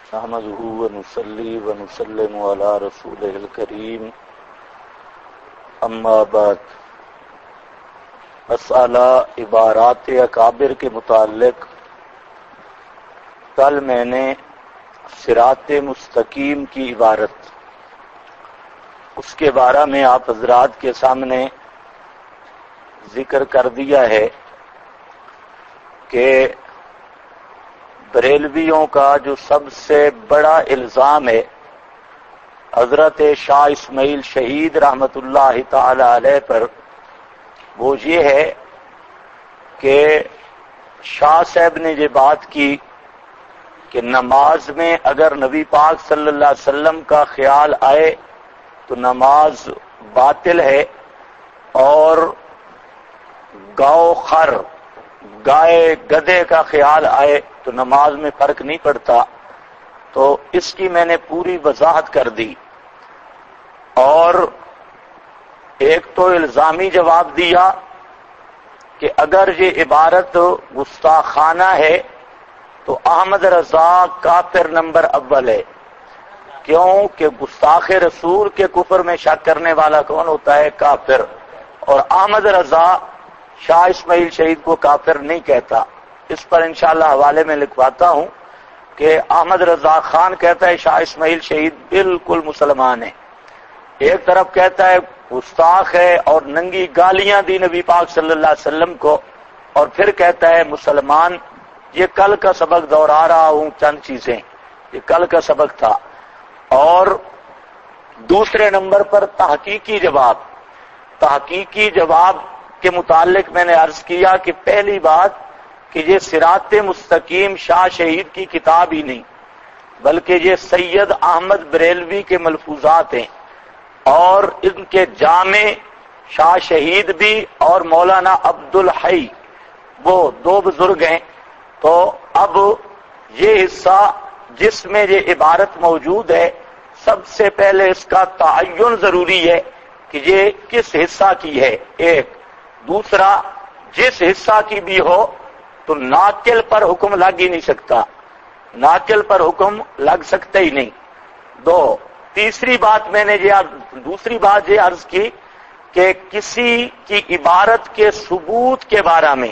نحمده ونصلي ونسلم على رسوله الكريم اما بعد مسئلہ عبارات اکابر کے متعلق کل میں نے صراط مستقیم کی عبارت اس کے بارے میں آپ حضرات کے سامنے ذکر کر دیا ہے کہ بریلویوں کا جو سب سے بڑا الزام ہے حضرت شاہ اسماعیل شہید رحمت اللہ تعالی علیہ پر، وہ یہ ہے کہ شاہ صاحب نے یہ بات کی کہ نماز میں اگر نبی پاک صلی اللہ علیہ وسلم کا خیال آئے تو نماز باطل ہے، اور گاؤ خر گائے گدھے کا خیال آئے تو نماز میں فرق نہیں پڑتا۔ تو اس کی میں نے پوری وضاحت کر دی، اور ایک تو الزامی جواب دیا کہ اگر یہ عبارت گستاخانہ ہے تو احمد رضا کافر نمبر اول ہے، کیوں کہ گستاخ رسول کے کفر میں شک کرنے والا کون ہوتا ہے؟ کافر۔ اور احمد رضا شاہ اسماعیل شہید کو کافر نہیں کہتا۔ اس پر انشاءاللہ حوالے میں لکھواتا ہوں کہ احمد رضا خان کہتا ہے شاہ اسماعیل شہید بالکل مسلمان ہے، ایک طرف کہتا ہے گستاخ ہے اور ننگی گالیاں دی نبی پاک صلی اللہ علیہ وسلم کو، اور پھر کہتا ہے مسلمان۔ یہ کل کا سبق دہرا رہا ہوں، چند چیزیں، یہ کل کا سبق تھا۔ اور دوسرے نمبر پر تحقیقی جواب کے متعلق میں نے عرض کیا کہ پہلی بات کہ یہ صراط مستقیم شاہ شہید کی کتاب ہی نہیں، بلکہ یہ سید احمد بریلوی کے ملفوظات ہیں، اور ان کے جامع شاہ شہید بھی اور مولانا عبدالحی، وہ دو بزرگ ہیں۔ تو اب یہ حصہ جس میں یہ عبارت موجود ہے، سب سے پہلے اس کا تعین ضروری ہے کہ یہ کس حصہ کی ہے، ایک۔ دوسرا، جس حصہ کی بھی ہو تو ناقل پر حکم لگ ہی نہیں سکتا، ناقل پر حکم لگ سکتا ہی نہیں۔ دو، تیسری بات میں نے دوسری بات یہ عرض کی کہ کسی کی عبارت کے ثبوت کے بارے میں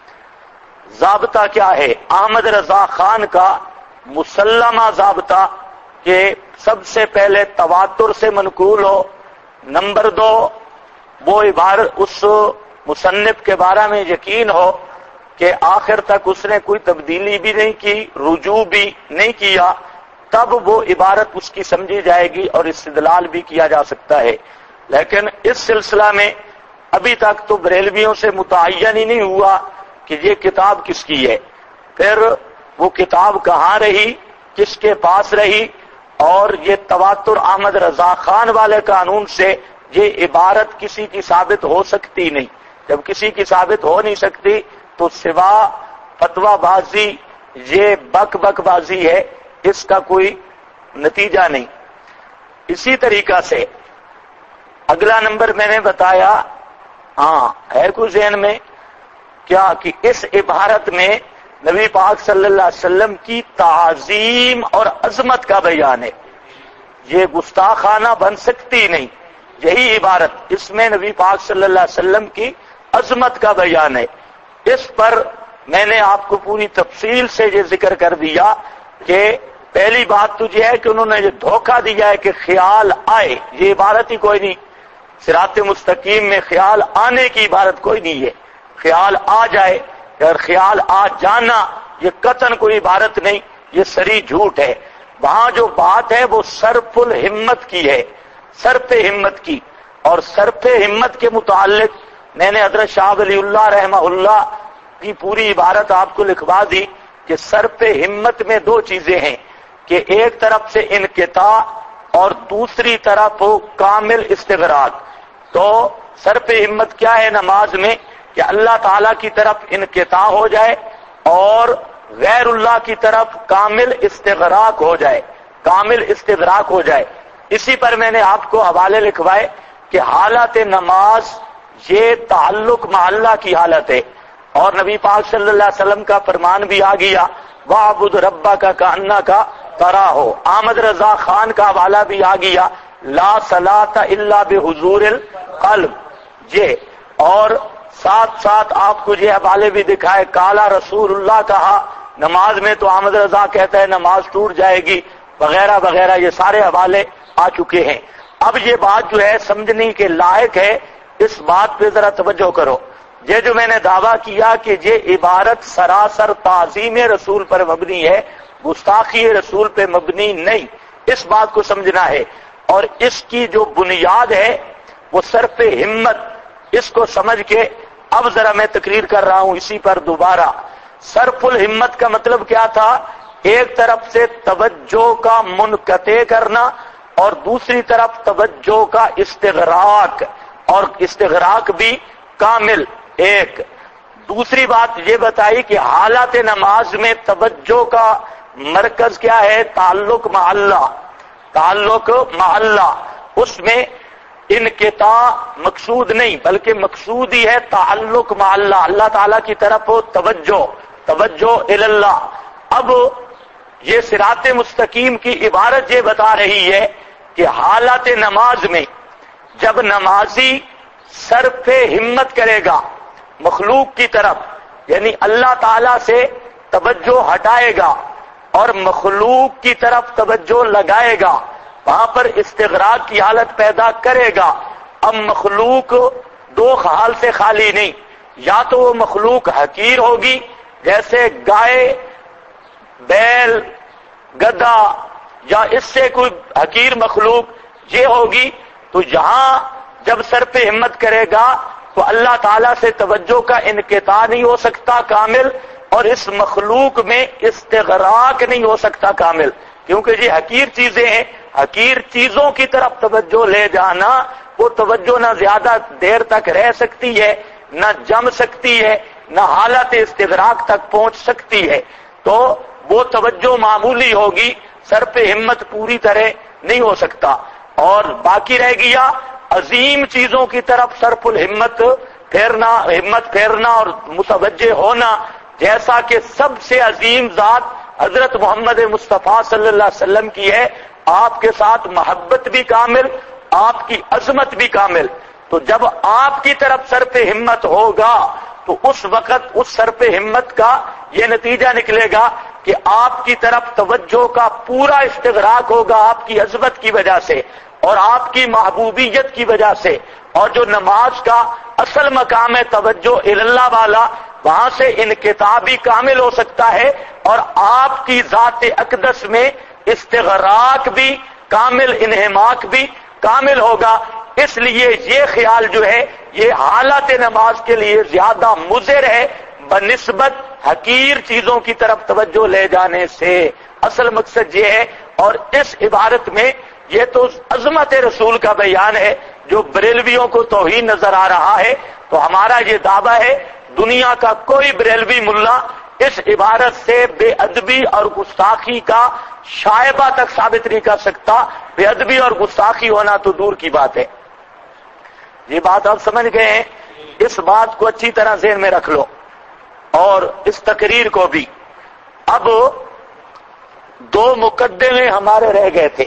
ضابطہ کیا ہے؟ احمد رضا خان کا مسلمہ ضابطہ کہ سب سے پہلے تواتر سے منقول ہو، نمبر دو وہ عبارت اس مصنف کے بارے میں یقین ہو کہ آخر تک اس نے کوئی تبدیلی بھی نہیں کی، رجوع بھی نہیں کیا، تب وہ عبارت اس کی سمجھی جائے گی اور استدلال بھی کیا جا سکتا ہے۔ لیکن اس سلسلہ میں ابھی تک تو بریلویوں سے متعین ہی نہیں ہوا کہ یہ کتاب کس کی ہے، پھر وہ کتاب کہاں رہی، کس کے پاس رہی، اور یہ تواتر احمد رضا خان والے قانون سے یہ عبارت کسی کی ثابت ہو سکتی نہیں۔ جب کسی کی ثابت ہو نہیں سکتی تو سوا فتویٰ بازی، یہ بک بازی ہے، اس کا کوئی نتیجہ نہیں۔ اسی طریقہ سے اگلا نمبر میں نے بتایا، ہے کوئی ذہن میں کیا کہ اس عبارت میں نبی پاک صلی اللہ علیہ وسلم کی تعظیم اور عظمت کا بیان ہے، یہ گستاخانہ بن سکتی نہیں۔ یہی عبارت، اس میں نبی پاک صلی اللہ علیہ وسلم کی عظمت کا بیان ہے۔ اس پر میں نے آپ کو پوری تفصیل سے یہ ذکر کر دیا کہ پہلی بات تو یہ ہے کہ انہوں نے یہ دھوکہ دیا ہے کہ خیال آئے، یہ عبارت ہی کوئی نہیں، صراط مستقیم میں خیال آنے کی عبارت کوئی نہیں ہے، خیال آ جائے، اگر خیال آ جانا یہ قطعاً کوئی عبارت نہیں، یہ سری جھوٹ ہے۔ وہاں جو بات ہے وہ صرف الہمت کی ہے، صرف ہمت کی، اور صرف ہمت کے متعلق میں نے حضرت شاہ ولی اللہ رحمہ اللہ کی پوری عبارت آپ کو لکھوا دی کہ صرف ہمت میں دو چیزیں ہیں کہ ایک طرف سے انقطاع اور دوسری طرف کامل استغراق۔ تو صرف ہمت کیا ہے نماز میں؟ کہ اللہ تعالیٰ کی طرف انقطاع ہو جائے اور غیر اللہ کی طرف کامل استغراق ہو جائے، کامل استغراق ہو جائے۔ اسی پر میں نے آپ کو حوالے لکھوائے کہ حالت نماز یہ تعلق مع اللہ کی حالت ہے، اور نبی پاک صلی اللہ علیہ وسلم کا فرمان بھی آ گیا، وَاعْبُدْ رَبَّكَ كَأَنَّكَ ترا ہو. احمد رضا خان کا حوالہ بھی آ گیا لا صلاۃ الا بحضور القلب یہ، اور ساتھ ساتھ آپ کو یہ حوالے بھی دکھائے کالا رسول اللہ کہا نماز میں تو احمد رضا کہتا ہے نماز ٹوٹ جائے گی وغیرہ وغیرہ، یہ سارے حوالے آ چکے ہیں. اب یہ بات جو ہے سمجھنے کے لائق ہے، اس بات پہ ذرا توجہ کرو. یہ جو میں نے دعویٰ کیا کہ یہ عبارت سراسر تعظیم رسول پر مبنی ہے، گستاخی رسول پہ مبنی نہیں، اس بات کو سمجھنا ہے. اور اس کی جو بنیاد ہے وہ صرف ہمت، اس کو سمجھ کے اب ذرا میں تقریر کر رہا ہوں اسی پر دوبارہ. صرف الہمت کا مطلب کیا تھا؟ ایک طرف سے توجہ کا منقطع کرنا اور دوسری طرف توجہ کا استغراق، اور استغراق بھی کامل. ایک دوسری بات یہ بتائی کہ حالت نماز میں توجہ کا مرکز کیا ہے؟ تعلق مع اللہ، تعلق مع اللہ. اس میں انقطاع مقصود نہیں بلکہ مقصود ہی ہے تعلق مع اللہ، اللہ تعالیٰ کی طرف ہو توجہ اللہ. اب یہ صراط مستقیم کی عبارت یہ بتا رہی ہے کہ حالت نماز میں جب نمازی صرف ہمت کرے گا مخلوق کی طرف، یعنی اللہ تعالیٰ سے توجہ ہٹائے گا اور مخلوق کی طرف توجہ لگائے گا، وہاں پر استغراق کی حالت پیدا کرے گا. اب مخلوق دو حال سے خالی نہیں، یا تو وہ مخلوق حقیر ہوگی جیسے گائے، بیل، گدھا یا اس سے کوئی حقیر مخلوق یہ ہوگی. تو یہاں جب سر پہ ہمت کرے گا تو اللہ تعالیٰ سے توجہ کا انقطاع نہیں ہو سکتا کامل، اور اس مخلوق میں استغراق نہیں ہو سکتا کامل، کیونکہ یہ حقیر چیزیں ہیں. حقیر چیزوں کی طرف توجہ لے جانا، وہ توجہ نہ زیادہ دیر تک رہ سکتی ہے، نہ جم سکتی ہے، نہ حالت استغراق تک پہنچ سکتی ہے. تو وہ توجہ معمولی ہوگی، سر پہ ہمت پوری طرح نہیں ہو سکتا. اور باقی رہ گیا عظیم چیزوں کی طرف صرف الہمت پھیرنا، ہمت پھیرنا اور متوجہ ہونا، جیسا کہ سب سے عظیم ذات حضرت محمد مصطفیٰ صلی اللہ علیہ وسلم کی ہے. آپ کے ساتھ محبت بھی کامل، آپ کی عظمت بھی کامل. تو جب آپ کی طرف سر پہ ہمت ہوگا تو اس وقت اس سر پہ ہمت کا یہ نتیجہ نکلے گا کہ آپ کی طرف توجہ کا پورا استغراق ہوگا آپ کی عظمت کی وجہ سے اور آپ کی محبوبیت کی وجہ سے. اور جو نماز کا اصل مقام ہے توجہ اللہ والا، وہاں سے انقطاع بھی کامل ہو سکتا ہے اور آپ کی ذات اقدس میں استغراق بھی کامل، انہماک بھی کامل ہوگا. اس لیے یہ خیال جو ہے یہ حالت نماز کے لیے زیادہ مضر ہے بنسبت حقیر چیزوں کی طرف توجہ لے جانے سے. اصل مقصد یہ ہے. اور اس عبارت میں یہ تو عظمت رسول کا بیان ہے جو بریلویوں کو توہین نظر آ رہا ہے. تو ہمارا یہ دعویٰ ہے دنیا کا کوئی بریلوی ملا اس عبارت سے بے ادبی اور گستاخی کا شائبہ تک ثابت نہیں کر سکتا. بے ادبی اور گستاخی ہونا تو دور کی بات ہے. یہ بات آپ سمجھ گئے ہیں؟ اس بات کو اچھی طرح ذہن میں رکھ لو اور اس تقریر کو بھی. اب دو مقدمے ہمارے رہ گئے تھے،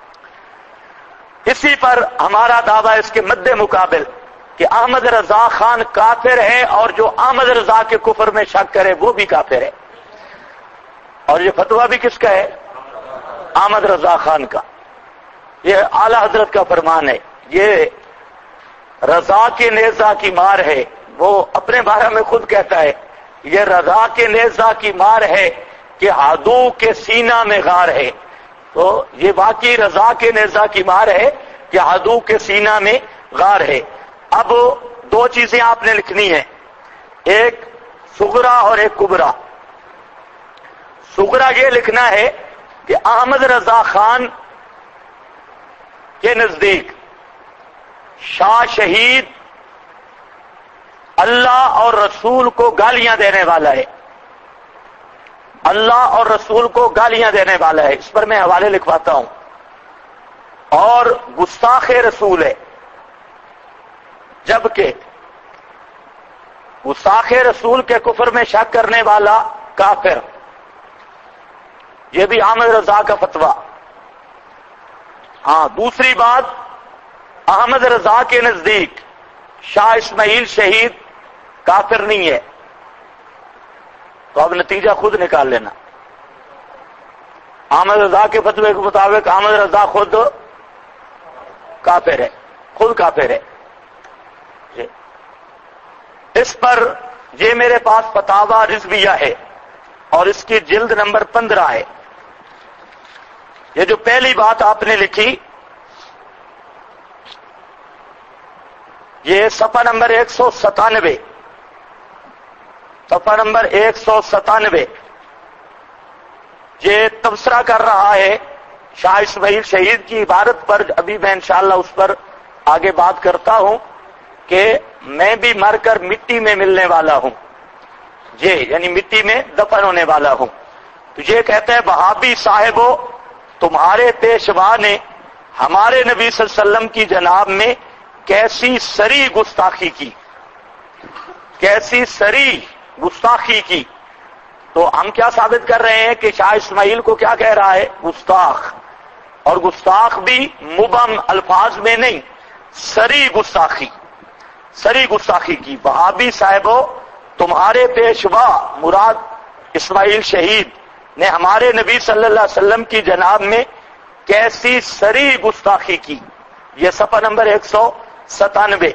اسی پر ہمارا دعویٰ اس کے مد مقابل کہ احمد رضا خان کافر ہے اور جو احمد رضا کے کفر میں شک کرے وہ بھی کافر ہے. اور یہ فتویٰ بھی کس کا ہے؟ احمد رضا خان کا. یہ اعلی حضرت کا فرمان ہے. یہ رضا کے نیزہ کی مار ہے، وہ اپنے بارے میں خود کہتا ہے یہ رضا کے نیزہ کی مار ہے کہ عدو کے سینہ میں غار ہے. تو یہ واقعی رضا کے نیزہ کی مار ہے کہ عدو کے سینہ میں غار ہے. اب دو چیزیں آپ نے لکھنی ہیں، ایک صغرا اور ایک کبرا. صغرا یہ لکھنا ہے کہ احمد رضا خان کے نزدیک شاہ شہید اللہ اور رسول کو گالیاں دینے والا ہے، اللہ اور رسول کو گالیاں دینے والا ہے. اس پر میں حوالے لکھواتا ہوں. اور گستاخ رسول ہے، جبکہ گستاخ رسول کے کفر میں شک کرنے والا کافر. یہ بھی احمد رضا کا فتویٰ. ہاں، دوسری بات، احمد رضا کے نزدیک شاہ اسماعیل شہید کافر نہیں ہے. تو اب نتیجہ خود نکال لینا. احمد رضا کے فتوے کے مطابق احمد رضا خود کافر ہے، خود کافر ہے. اس پر یہ میرے پاس فتاوی رضویہ ہے اور اس کی جلد نمبر 15 ہے. یہ جو پہلی بات آپ نے لکھی، یہ صفحہ نمبر 197، صفحہ نمبر 197، یہ تبصرہ کر رہا ہے شاہ اسماعیل شہید کی عبارت پر. ابھی میں انشاءاللہ اس پر آگے بات کرتا ہوں کہ میں بھی مر کر مٹی میں ملنے والا ہوں، یعنی مٹی میں دفن ہونے والا ہوں. تو یہ کہتا ہے وہابی صاحبو، تمہارے پیشوا نے ہمارے نبی صلی اللہ علیہ وسلم کی جناب میں کیسی سری گستاخی کی، کیسی سری گستاخی کی. تو ہم کیا ثابت کر رہے ہیں کہ شاہ اسماعیل کو کیا کہہ رہا ہے؟ گستاخ. اور گستاخ بھی مبہم الفاظ میں نہیں، سری گستاخی، سری گستاخی کی. وہابی صاحبو، تمہارے پیشوا مراد اسماعیل شہید نے ہمارے نبی صلی اللہ علیہ وسلم کی جناب میں کیسی سری گستاخی کی. یہ صفحہ نمبر 197.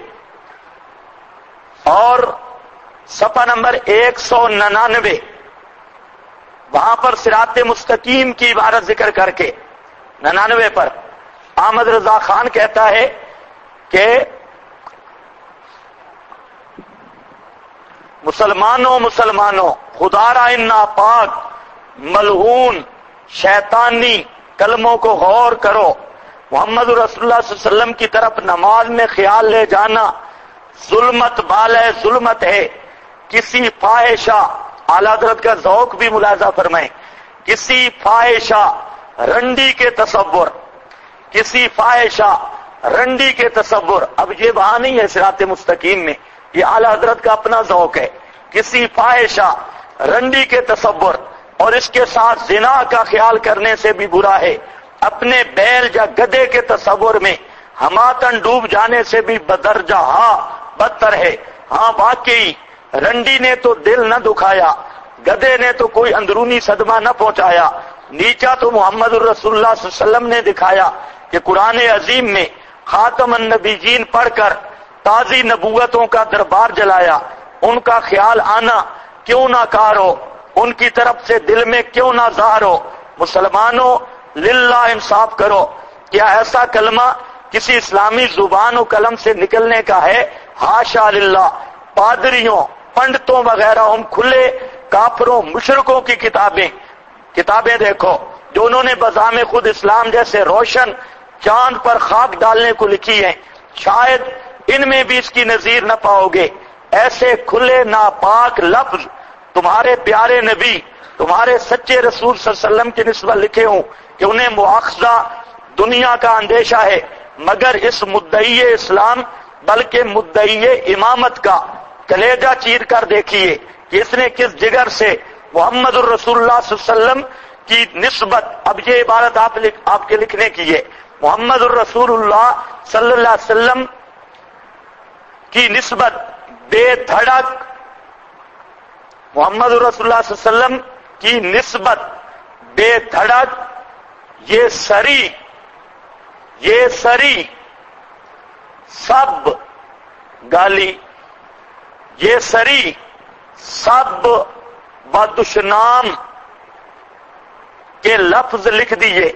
اور صفحہ نمبر 199، وہاں پر صراط مستقیم کی عبارت ذکر کر کے 99 پر احمد رضا خان کہتا ہے کہ مسلمانوں خدا را ان ناپاک ملعون شیطانی کلموں کو غور کرو. محمد رسول اللہ صلی اللہ علیہ وسلم کی طرف نماز میں خیال لے جانا ظلمت بالے ظلمت ہے. کسی فاحشہ، اعلیٰ حضرت کا ذوق بھی ملاحظہ فرمائیں، کسی فاحشہ رنڈی کے تصور، کسی فاحشہ رنڈی کے تصور. اب یہ وہاں نہیں ہے صراط مستقیم میں، یہ اعلیٰ حضرت کا اپنا ذوق ہے. کسی فاحشہ رنڈی کے تصور اور اس کے ساتھ زنا کا خیال کرنے سے بھی برا ہے. اپنے بیل یا گدھے کے تصور میں ہماتن ڈوب جانے سے بھی بدرجہ بدتر ہے. ہاں واقعی رنڈی نے تو دل نہ دکھایا، گدھے نے تو کوئی اندرونی صدمہ نہ پہنچایا، نیچا تو محمد الرسول اللہ صلی اللہ علیہ وسلم نے دکھایا کہ قرآن عظیم میں خاتم النبیین پڑھ کر تازی نبوتوں کا دربار جلایا. ان کا خیال آنا کیوں نہ کار ہو، ان کی طرف سے دل میں کیوں نہ ظاہر ہو. مسلمانوں للہ انصاف کرو، کیا ایسا کلمہ کسی اسلامی زبان و قلم سے نکلنے کا ہے؟ حاشا للہ. پادریوں، پنڈتوں وغیرہ ہم کھلے کافروں مشرکوں کی کتابیں دیکھو جو انہوں نے بزعم خود اسلام جیسے روشن چاند پر خاک ڈالنے کو لکھی ہیں. شاید ان میں بھی اس کی نظیر نہ پاؤ گے. ایسے کھلے ناپاک لفظ تمہارے پیارے نبی، تمہارے سچے رسول صلی اللہ علیہ وسلم کی نسبت لکھے ہوں کہ انہیں مواخذہ دنیا کا اندیشہ ہے، مگر اس مدعی اسلام بلکہ مدعی امامت کا کلیجہ چیر کر دیکھیے کہ اس نے کس جگر سے محمد الرسول اللہ صلی اللہ علیہ وسلم کی نسبت. اب یہ عبارت آپ کے لکھنے کی ہے، محمد الرسول اللہ صلی اللہ علیہ وسلم کی نسبت بے دھڑک، محمد الرسول اللہ صلی اللہ علیہ وسلم کی نسبت بے دھڑک یہ سری سب گالی، یہ سری سب بدشنام کے لفظ لکھ دیے،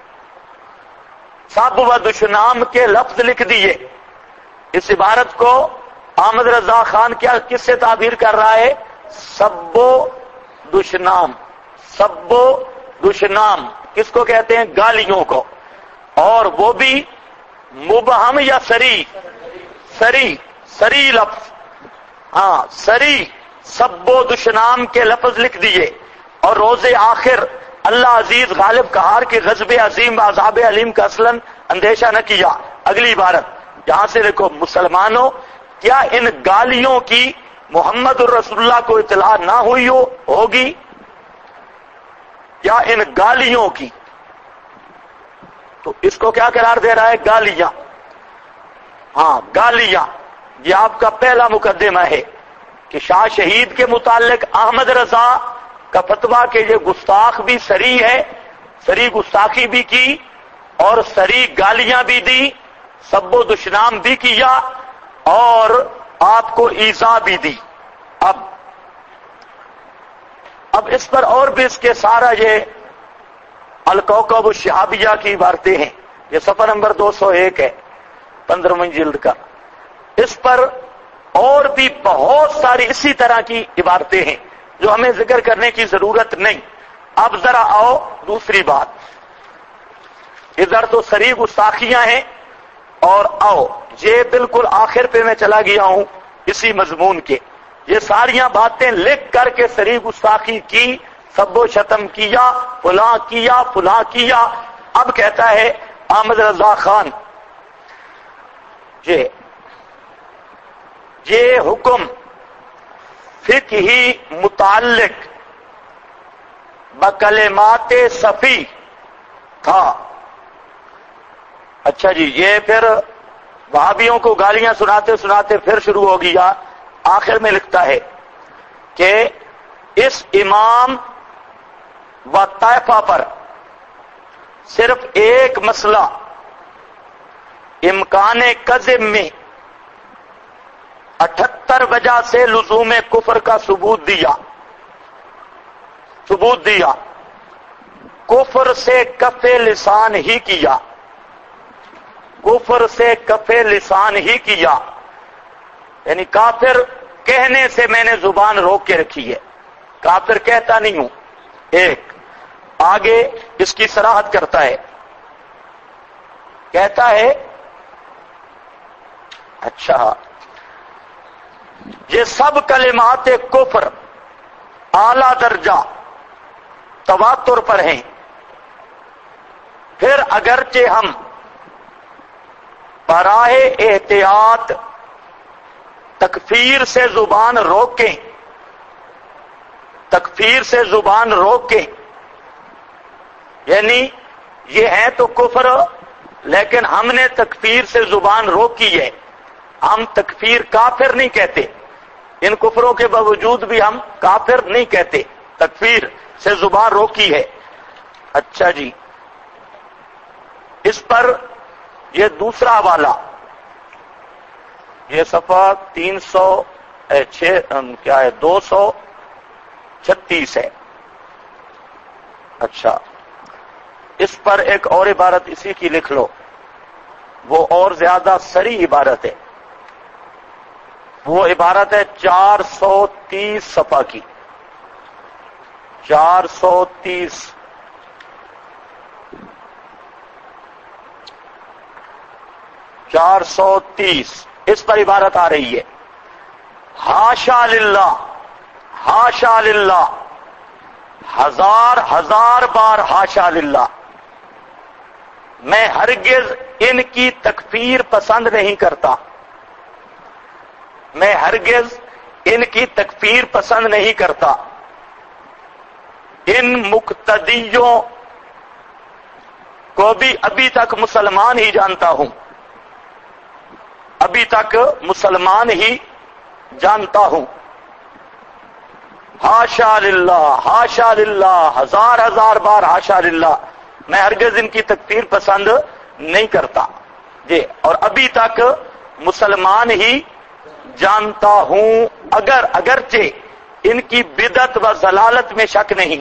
سب بدشنام کے لفظ لکھ دیے. اس عبارت کو احمد رضا خان کس سے تعبیر کر رہا ہے؟ سبو دشنام. سبو دشنام کس کو کہتے ہیں؟ گالیوں کو. اور وہ بھی مبہم یا سری لفظ. ہاں سری سبو دشنام کے لفظ لکھ دیے. اور روز آخر اللہ عزیز غالب قہار کے غضب عظیم و عذاب علیم کا اصلاً اندیشہ نہ کیا. اگلی عبارت یہاں سے دیکھو، مسلمانوں کیا ان گالیوں کی محمد الرسول اللہ کو اطلاع نہ ہوئی ہوگی؟ یا ان گالیوں کی. تو اس کو کیا قرار دے رہا ہے؟ گالیاں. ہاں گالیاں. یہ آپ کا پہلا مقدمہ ہے کہ شاہ شہید کے متعلق احمد رضا کا فتویٰ کہ یہ گستاخ بھی صریح ہے، صریح گستاخی بھی کی اور صریح گالیاں بھی دی، سب و دشنام بھی کیا اور آپ کو ایذا بھی دی. اب اس پر اور بھی اس کے سارا یہ الکوکب الشہابیہ کی عبارتیں ہیں. یہ صفحہ نمبر 201 ہے 15ویں جلد کا. اس پر اور بھی بہت ساری اسی طرح کی عبارتیں ہیں جو ہمیں ذکر کرنے کی ضرورت نہیں. اب ذرا آؤ دوسری بات. ادھر تو صریح گستاخیاں ہیں اور آؤ یہ بالکل آخر پہ میں چلا گیا ہوں اسی مضمون کے. یہ ساریاں باتیں لکھ کر کے صریح گستاخی کی، سب و شتم کیا، فلاں کیا فلاں کیا. اب کہتا ہے احمد رضا خان یہ حکم فقہی متعلق بکلمات صفی تھا. اچھا جی، یہ پھر وہابیوں کو گالیاں سناتے سناتے پھر شروع ہو گیا. آخر میں لکھتا ہے کہ اس امام و طائفہ پر صرف ایک مسئلہ امکان کذب میں 78 وجہ سے لزوم کفر کا ثبوت دیا. کفر سے کف لسان ہی کیا. کفر سے کف لسان ہی کیا، یعنی کافر کہنے سے میں نے زبان روک کے رکھی ہے، کافر کہتا نہیں ہوں. ایک آگے اس کی صراحت کرتا ہے، کہتا ہے اچھا یہ سب کلمات کفر اعلی درجہ تواتر پر ہیں. پھر اگرچہ ہم براہ احتیاط تکفیر سے زبان روکیں، یعنی یہ ہے تو کفر لیکن ہم نے تکفیر سے زبان روکی ہے. ہم تکفیر کافر نہیں کہتے، ان کفروں کے باوجود بھی ہم کافر نہیں کہتے، تکفیر سے زبان روکی ہے. اچھا جی، اس پر یہ دوسرا حوالہ، یہ صفحہ 236 ہے. اچھا، اس پر ایک اور عبارت اسی کی لکھ لو، وہ اور زیادہ صریح عبارت ہے. وہ عبارت ہے 430 صفحہ کی، 430. اس پر عبارت آ رہی ہے، حاشا للہ، حاشا للہ، ہزار بار حاشا للہ، میں ہرگز ان کی تکفیر پسند نہیں کرتا. میں ہرگز ان کی تکفیر پسند نہیں کرتا. ان مقتدیوں کو بھی ابھی تک مسلمان ہی جانتا ہوں، ابھی تک مسلمان ہی جانتا ہوں. حاشا للہ، حاشا للہ، ہزار بار حاشا للہ، میں ہرگز ان کی تکفیر پسند نہیں کرتا جی، اور ابھی تک مسلمان ہی جانتا ہوں. اگرچہ ان کی بدعت و ضلالت میں شک نہیں،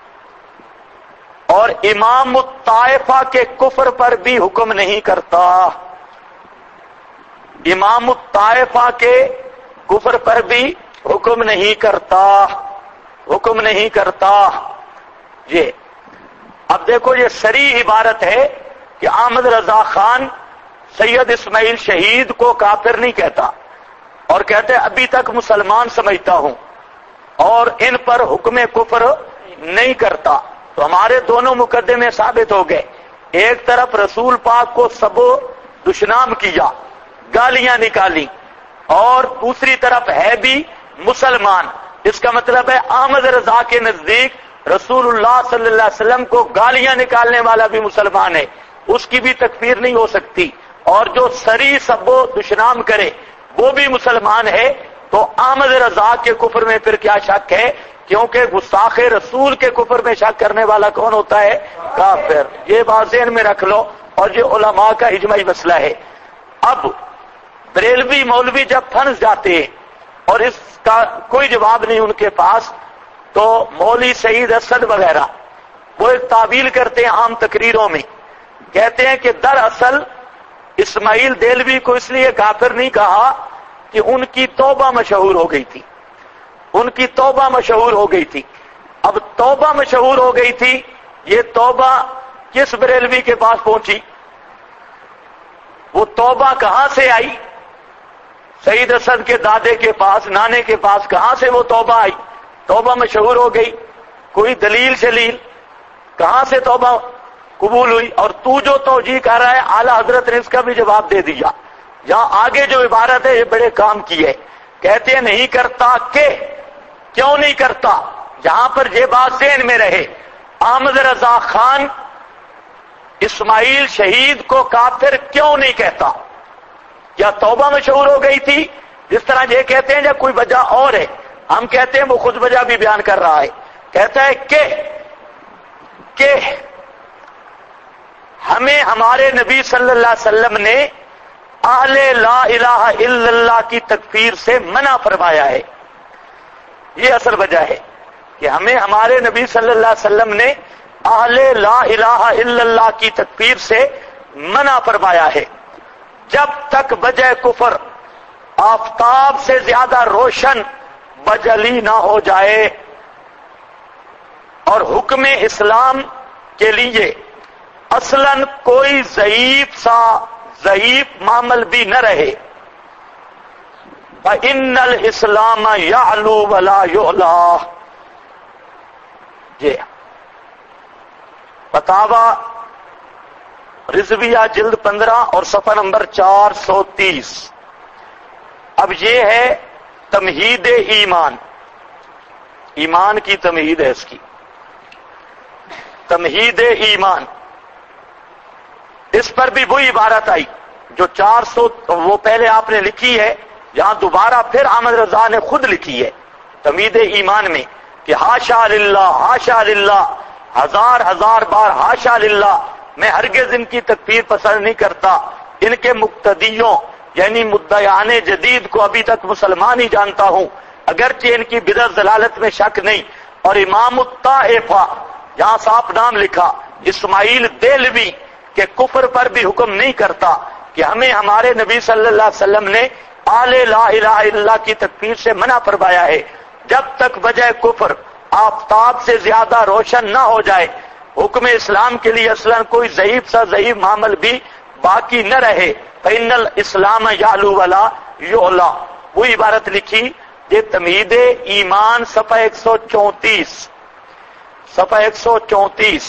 اور امام الطائفہ کے کفر پر بھی حکم نہیں کرتا. امام الطائفہ کے کفر پر بھی حکم نہیں کرتا. یہ اب دیکھو، یہ صریح عبارت ہے کہ احمد رضا خان سید اسماعیل شہید کو کافر نہیں کہتا اور کہتے ابھی تک مسلمان سمجھتا ہوں اور ان پر حکم کفر نہیں کرتا. تو ہمارے دونوں مقدمے ثابت ہو گئے. ایک طرف رسول پاک کو سب و دشنام کیا، گالیاں نکالی، اور دوسری طرف ہے بھی مسلمان. اس کا مطلب ہے احمد رضا کے نزدیک رسول اللہ صلی اللہ علیہ وسلم کو گالیاں نکالنے والا بھی مسلمان ہے، اس کی بھی تکفیر نہیں ہو سکتی، اور جو سری سب و دشنام کرے وہ بھی مسلمان ہے، تو احمد رضا کے کفر میں پھر کیا شک ہے؟ کیونکہ گستاخ رسول کے کفر میں شک کرنے والا کون ہوتا ہے؟ کافر۔ یہ بات ذہن میں رکھ لو، اور یہ علماء کا اجماعی مسئلہ ہے۔ اب بریلوی مولوی جب پھنس جاتے ہیں اور اس کا کوئی جواب نہیں ان کے پاس، تو مولوی سعید اسد وغیرہ وہ ایک تعویل کرتے ہیں عام تقریروں میں، کہتے ہیں کہ دراصل اسماعیل دہلوی کو اس لیے کافر نہیں کہا کہ ان کی توبہ مشہور ہو گئی تھی، ان کی توبہ مشہور ہو گئی تھی۔ اب توبہ مشہور ہو گئی تھی، یہ توبہ کس بریلوی کے پاس پہنچی؟ وہ توبہ کہاں سے آئی؟ سعید اسد کے دادے کے پاس، نانے کے پاس کہاں سے وہ توبہ آئی؟ توبہ مشہور ہو گئی، کوئی دلیل شلیل کہاں سے توبہ قبول ہوئی؟ اور تو جو توجیہ کر رہا ہے اعلی حضرت نے اس کا بھی جواب دے دیا۔ یہاں آگے جو عبارت ہے یہ بڑے کام کی ہے، کہتے ہیں نہیں کرتا کہ کیوں نہیں کرتا؟ جہاں پر یہ بات ذہن میں رہے، احمد رضا خان اسماعیل شہید کو کافر کیوں نہیں کہتا؟ یا توبہ مشہور ہو گئی تھی جس طرح یہ کہتے ہیں، یا کوئی وجہ اور ہے؟ ہم کہتے ہیں وہ خود وجہ بھی بیان کر رہا ہے، کہتا ہے کہ ہمیں ہمارے نبی صلی اللہ علیہ وسلم نے اہل لا الہ الا اللہ کی تکفیر سے منع فرمایا ہے۔ یہ اصل وجہ ہے کہ ہمیں ہمارے نبی صلی اللہ علیہ وسلم نے اہل لا الہ الا اللہ کی تکفیر سے منع فرمایا ہے، جب تک وجہ کفر آفتاب سے زیادہ روشن بجلی نہ ہو جائے اور حکم اسلام کے لیے اصلاً کوئی ضعیف معمل بھی نہ رہے۔ فَإِنَّ الْإِسْلَامَ يَعْلُو وَلَا يُعْلَى۔ یہ فتاوی رضویہ جلد 15 اور صفحہ نمبر 430۔ اب یہ ہے تمہید ایمان، ایمان کی تمہید ہے اس کی، تمہید ایمان۔ اس پر بھی وہی عبارت آئی جو 400 وہ پہلے آپ نے لکھی ہے، یہاں دوبارہ پھر احمد رضا نے خود لکھی ہے تمہید ایمان میں کہ ہاشا للہ، ہاشا للہ، ہزار بار ہاشا للہ، میں ہرگز ان کی تکفیر پسند نہیں کرتا، ان کے مقتدیوں یعنی مدعیان جدید کو ابھی تک مسلمان ہی جانتا ہوں، اگرچہ ان کی بدعت ضلالت میں شک نہیں۔ اور امام الطائفہ، جہاں صاف نام لکھا، اسماعیل دہلوی کے کفر پر بھی حکم نہیں کرتا کہ ہمیں ہمارے نبی صلی اللہ علیہ وسلم نے اہل لا الہ الا اللہ کی تکفیر سے منع فرمایا ہے، جب تک وجہ کفر آفتاب سے زیادہ روشن نہ ہو جائے، حکم اسلام کے لیے اصلاً کوئی ضعیف معامل بھی باقی نہ رہے۔ فإن الاسلام یعلو ولا یعلی، وہ عبارت لکھی یہ تمہید ایمان صفحہ 134، صفحہ 134۔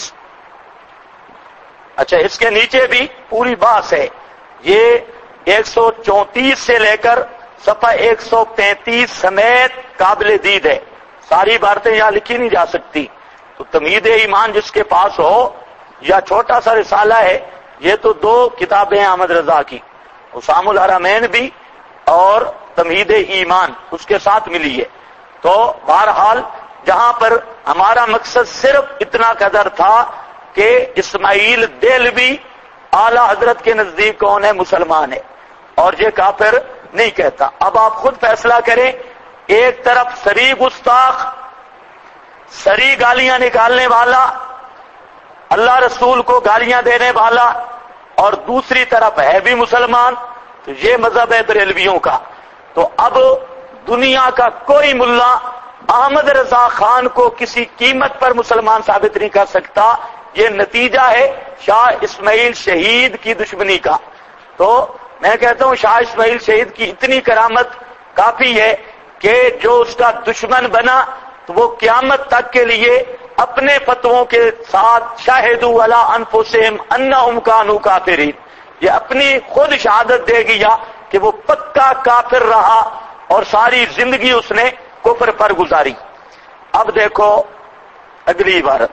اچھا، اس کے نیچے بھی پوری بات ہے، یہ 134 سے لے کر صفحہ 135 سمیت قابل دید ہے، ساری باتیں یہاں لکھی نہیں جا سکتی۔ تو تمہید ایمان جس کے پاس ہو، یا چھوٹا سا رسالہ ہے، یہ تو 2 کتابیں ہیں احمد رضا کی، اسام الحرمین بھی اور تمہید ایمان اس کے ساتھ ملی ہے۔ تو بہرحال جہاں پر ہمارا مقصد صرف اتنا قدر تھا کہ اسماعیل دہلوی اعلی حضرت کے نزدیک کون ہے؟ مسلمان ہے، اور یہ کافر نہیں کہتا۔ اب آپ خود فیصلہ کریں، ایک طرف سری گستاخ، سری گالیاں نکالنے والا، اللہ رسول کو گالیاں دینے والا، اور دوسری طرف ہے بھی مسلمان، تو یہ مذہب ہے بریلویوں کا۔ تو اب دنیا کا کوئی ملا احمد رضا خان کو کسی قیمت پر مسلمان ثابت نہیں کر سکتا۔ یہ نتیجہ ہے شاہ اسماعیل شہید کی دشمنی کا۔ تو میں کہتا ہوں شاہ اسماعیل شہید کی اتنی کرامت کافی ہے کہ جو اس کا دشمن بنا تو وہ قیامت تک کے لیے اپنے فتووں کے ساتھ شاہدوا علی انفسہم انہم کانوا کافرین، یہ اپنی خود شہادت دے گیا کہ وہ پکا کافر رہا اور ساری زندگی اس نے کفر پر گزاری۔ اب دیکھو اگلی عبارت،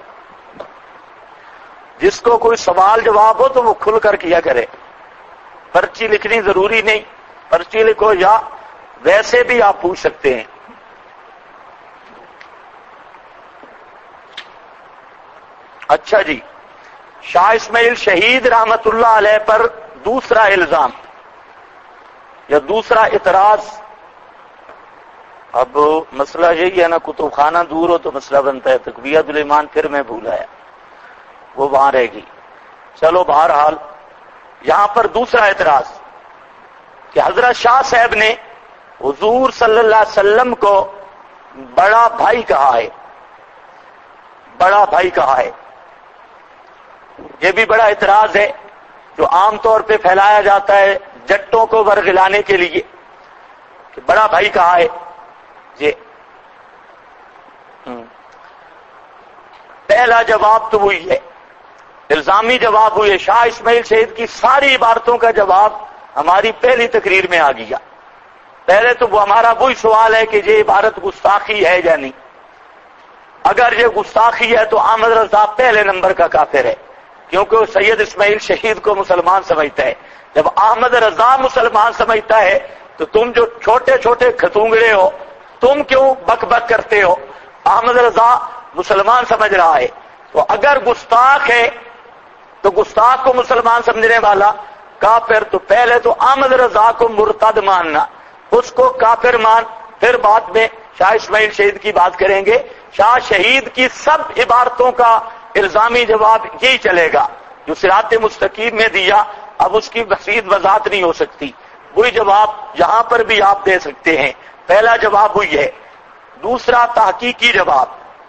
جس کو کوئی سوال جواب ہو تو وہ کھل کر کیا کرے، پرچی لکھنی ضروری نہیں، پرچی لکھو یا ویسے بھی آپ پوچھ سکتے ہیں۔ اچھا جی، شاہ اسماعیل شہید رحمت اللہ علیہ پر دوسرا الزام یا دوسرا اعتراض۔ اب مسئلہ یہی ہے نا، کتب خانہ دور ہو تو مسئلہ بنتا ہے، تقویت الایمان پھر میں بھول آیا، وہ وہاں رہے گی۔ چلو بہرحال یہاں پر دوسرا اعتراض کہ حضرت شاہ صاحب نے حضور صلی اللہ علیہ وسلم کو بڑا بھائی کہا ہے، بڑا بھائی کہا ہے۔ یہ بھی بڑا اعتراض ہے جو عام طور پہ پھیلایا جاتا ہے جٹوں کو ورغلانے کے لیے کہ بڑا بھائی کہا ہے۔ یہ پہلا جواب تو وہی ہے، الزامی جواب ہوئی ہے۔ شاہ اسماعیل شہید کی ساری عبارتوں کا جواب ہماری پہلی تقریر میں آ گیا۔ پہلے تو وہ ہمارا وہی سوال ہے کہ یہ عبارت گستاخی ہے یا نہیں۔ اگر یہ گستاخی ہے تو احمد رضا پہلے نمبر کا کافر ہے، کیونکہ وہ سید اسماعیل شہید کو مسلمان سمجھتا ہے۔ جب احمد رضا مسلمان سمجھتا ہے تو تم جو چھوٹے چھوٹے کھتونگڑے ہو تم کیوں بک بک کرتے ہو؟ احمد رضا مسلمان سمجھ رہا ہے، تو اگر گستاخ ہے تو گستاخ کو مسلمان سمجھنے والا کافر، تو پہلے تو احمد رضا کو مرتد ماننا، اس کو کافر مان، پھر بعد میں شاہ اسماعیل شہید کی بات کریں گے۔ شاہ شہید کی سب عبارتوں کا الزامی جواب یہی چلے گا جو صراط مستقیم میں دیا، اب اس کی مزید وضاحت نہیں ہو سکتی، وہی جواب یہاں پر بھی آپ دے سکتے ہیں۔ پہلا جواب وہی ہے۔ دوسرا تحقیقی جواب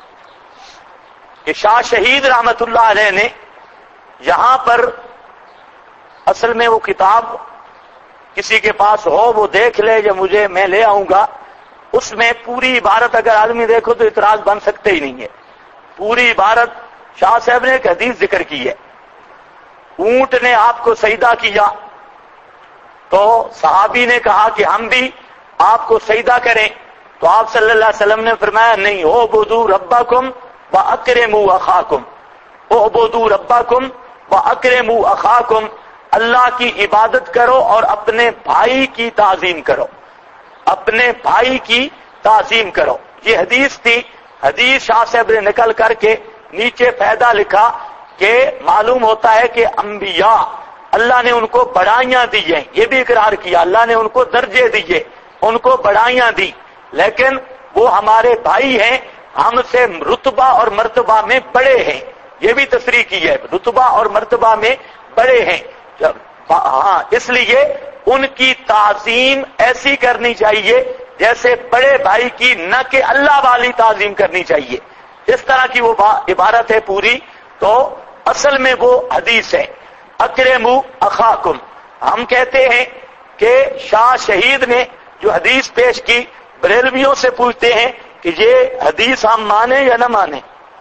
کہ شاہ شہید رحمت اللہ علیہ نے یہاں پر اصل میں وہ کتاب کسی کے پاس ہو وہ دیکھ لے یا مجھے میں لے آؤں گا، اس میں پوری عبارت اگر آدمی دیکھو تو اعتراض بن سکتے ہی نہیں ہے۔ پوری عبارت شاہ صاحب نے ایک حدیث ذکر کی ہے، اونٹ نے آپ کو سجدہ کیا تو صحابی نے کہا کہ ہم بھی آپ کو سجدہ کریں، تو آپ صلی اللہ علیہ وسلم نے فرمایا نہیں، اعبدوا ربکم واکرموا اخاکم، اعبدوا ربکم واکرموا اخاکم، اللہ کی عبادت کرو اور اپنے بھائی کی تعظیم کرو، اپنے بھائی کی تعظیم کرو۔ یہ حدیث تھی، حدیث شاہ صاحب نے نکل کر کے نیچے فائدہ لکھا کہ معلوم ہوتا ہے کہ انبیاء اللہ نے ان کو بڑائیاں دی ہیں، یہ بھی اقرار کیا، اللہ نے ان کو درجے دیے، ان کو بڑائیاں دی، لیکن وہ ہمارے بھائی ہیں، ہم سے رتبہ اور مرتبہ میں بڑے ہیں، یہ بھی تصریح کی ہے، رتبہ اور مرتبہ میں بڑے ہیں۔ ہاں، اس لیے ان کی تعظیم ایسی کرنی چاہیے جیسے بڑے بھائی کی، نہ کہ اللہ والی تعظیم کرنی چاہیے، اس طرح کی وہ عبارت ہے پوری۔ تو اصل میں وہ حدیث ہے اکرموا اخاکم۔ ہم کہتے ہیں کہ شاہ شہید نے جو حدیث پیش کی، بریلویوں سے پوچھتے ہیں کہ یہ حدیث ہم مانیں یا نہ مانیں۔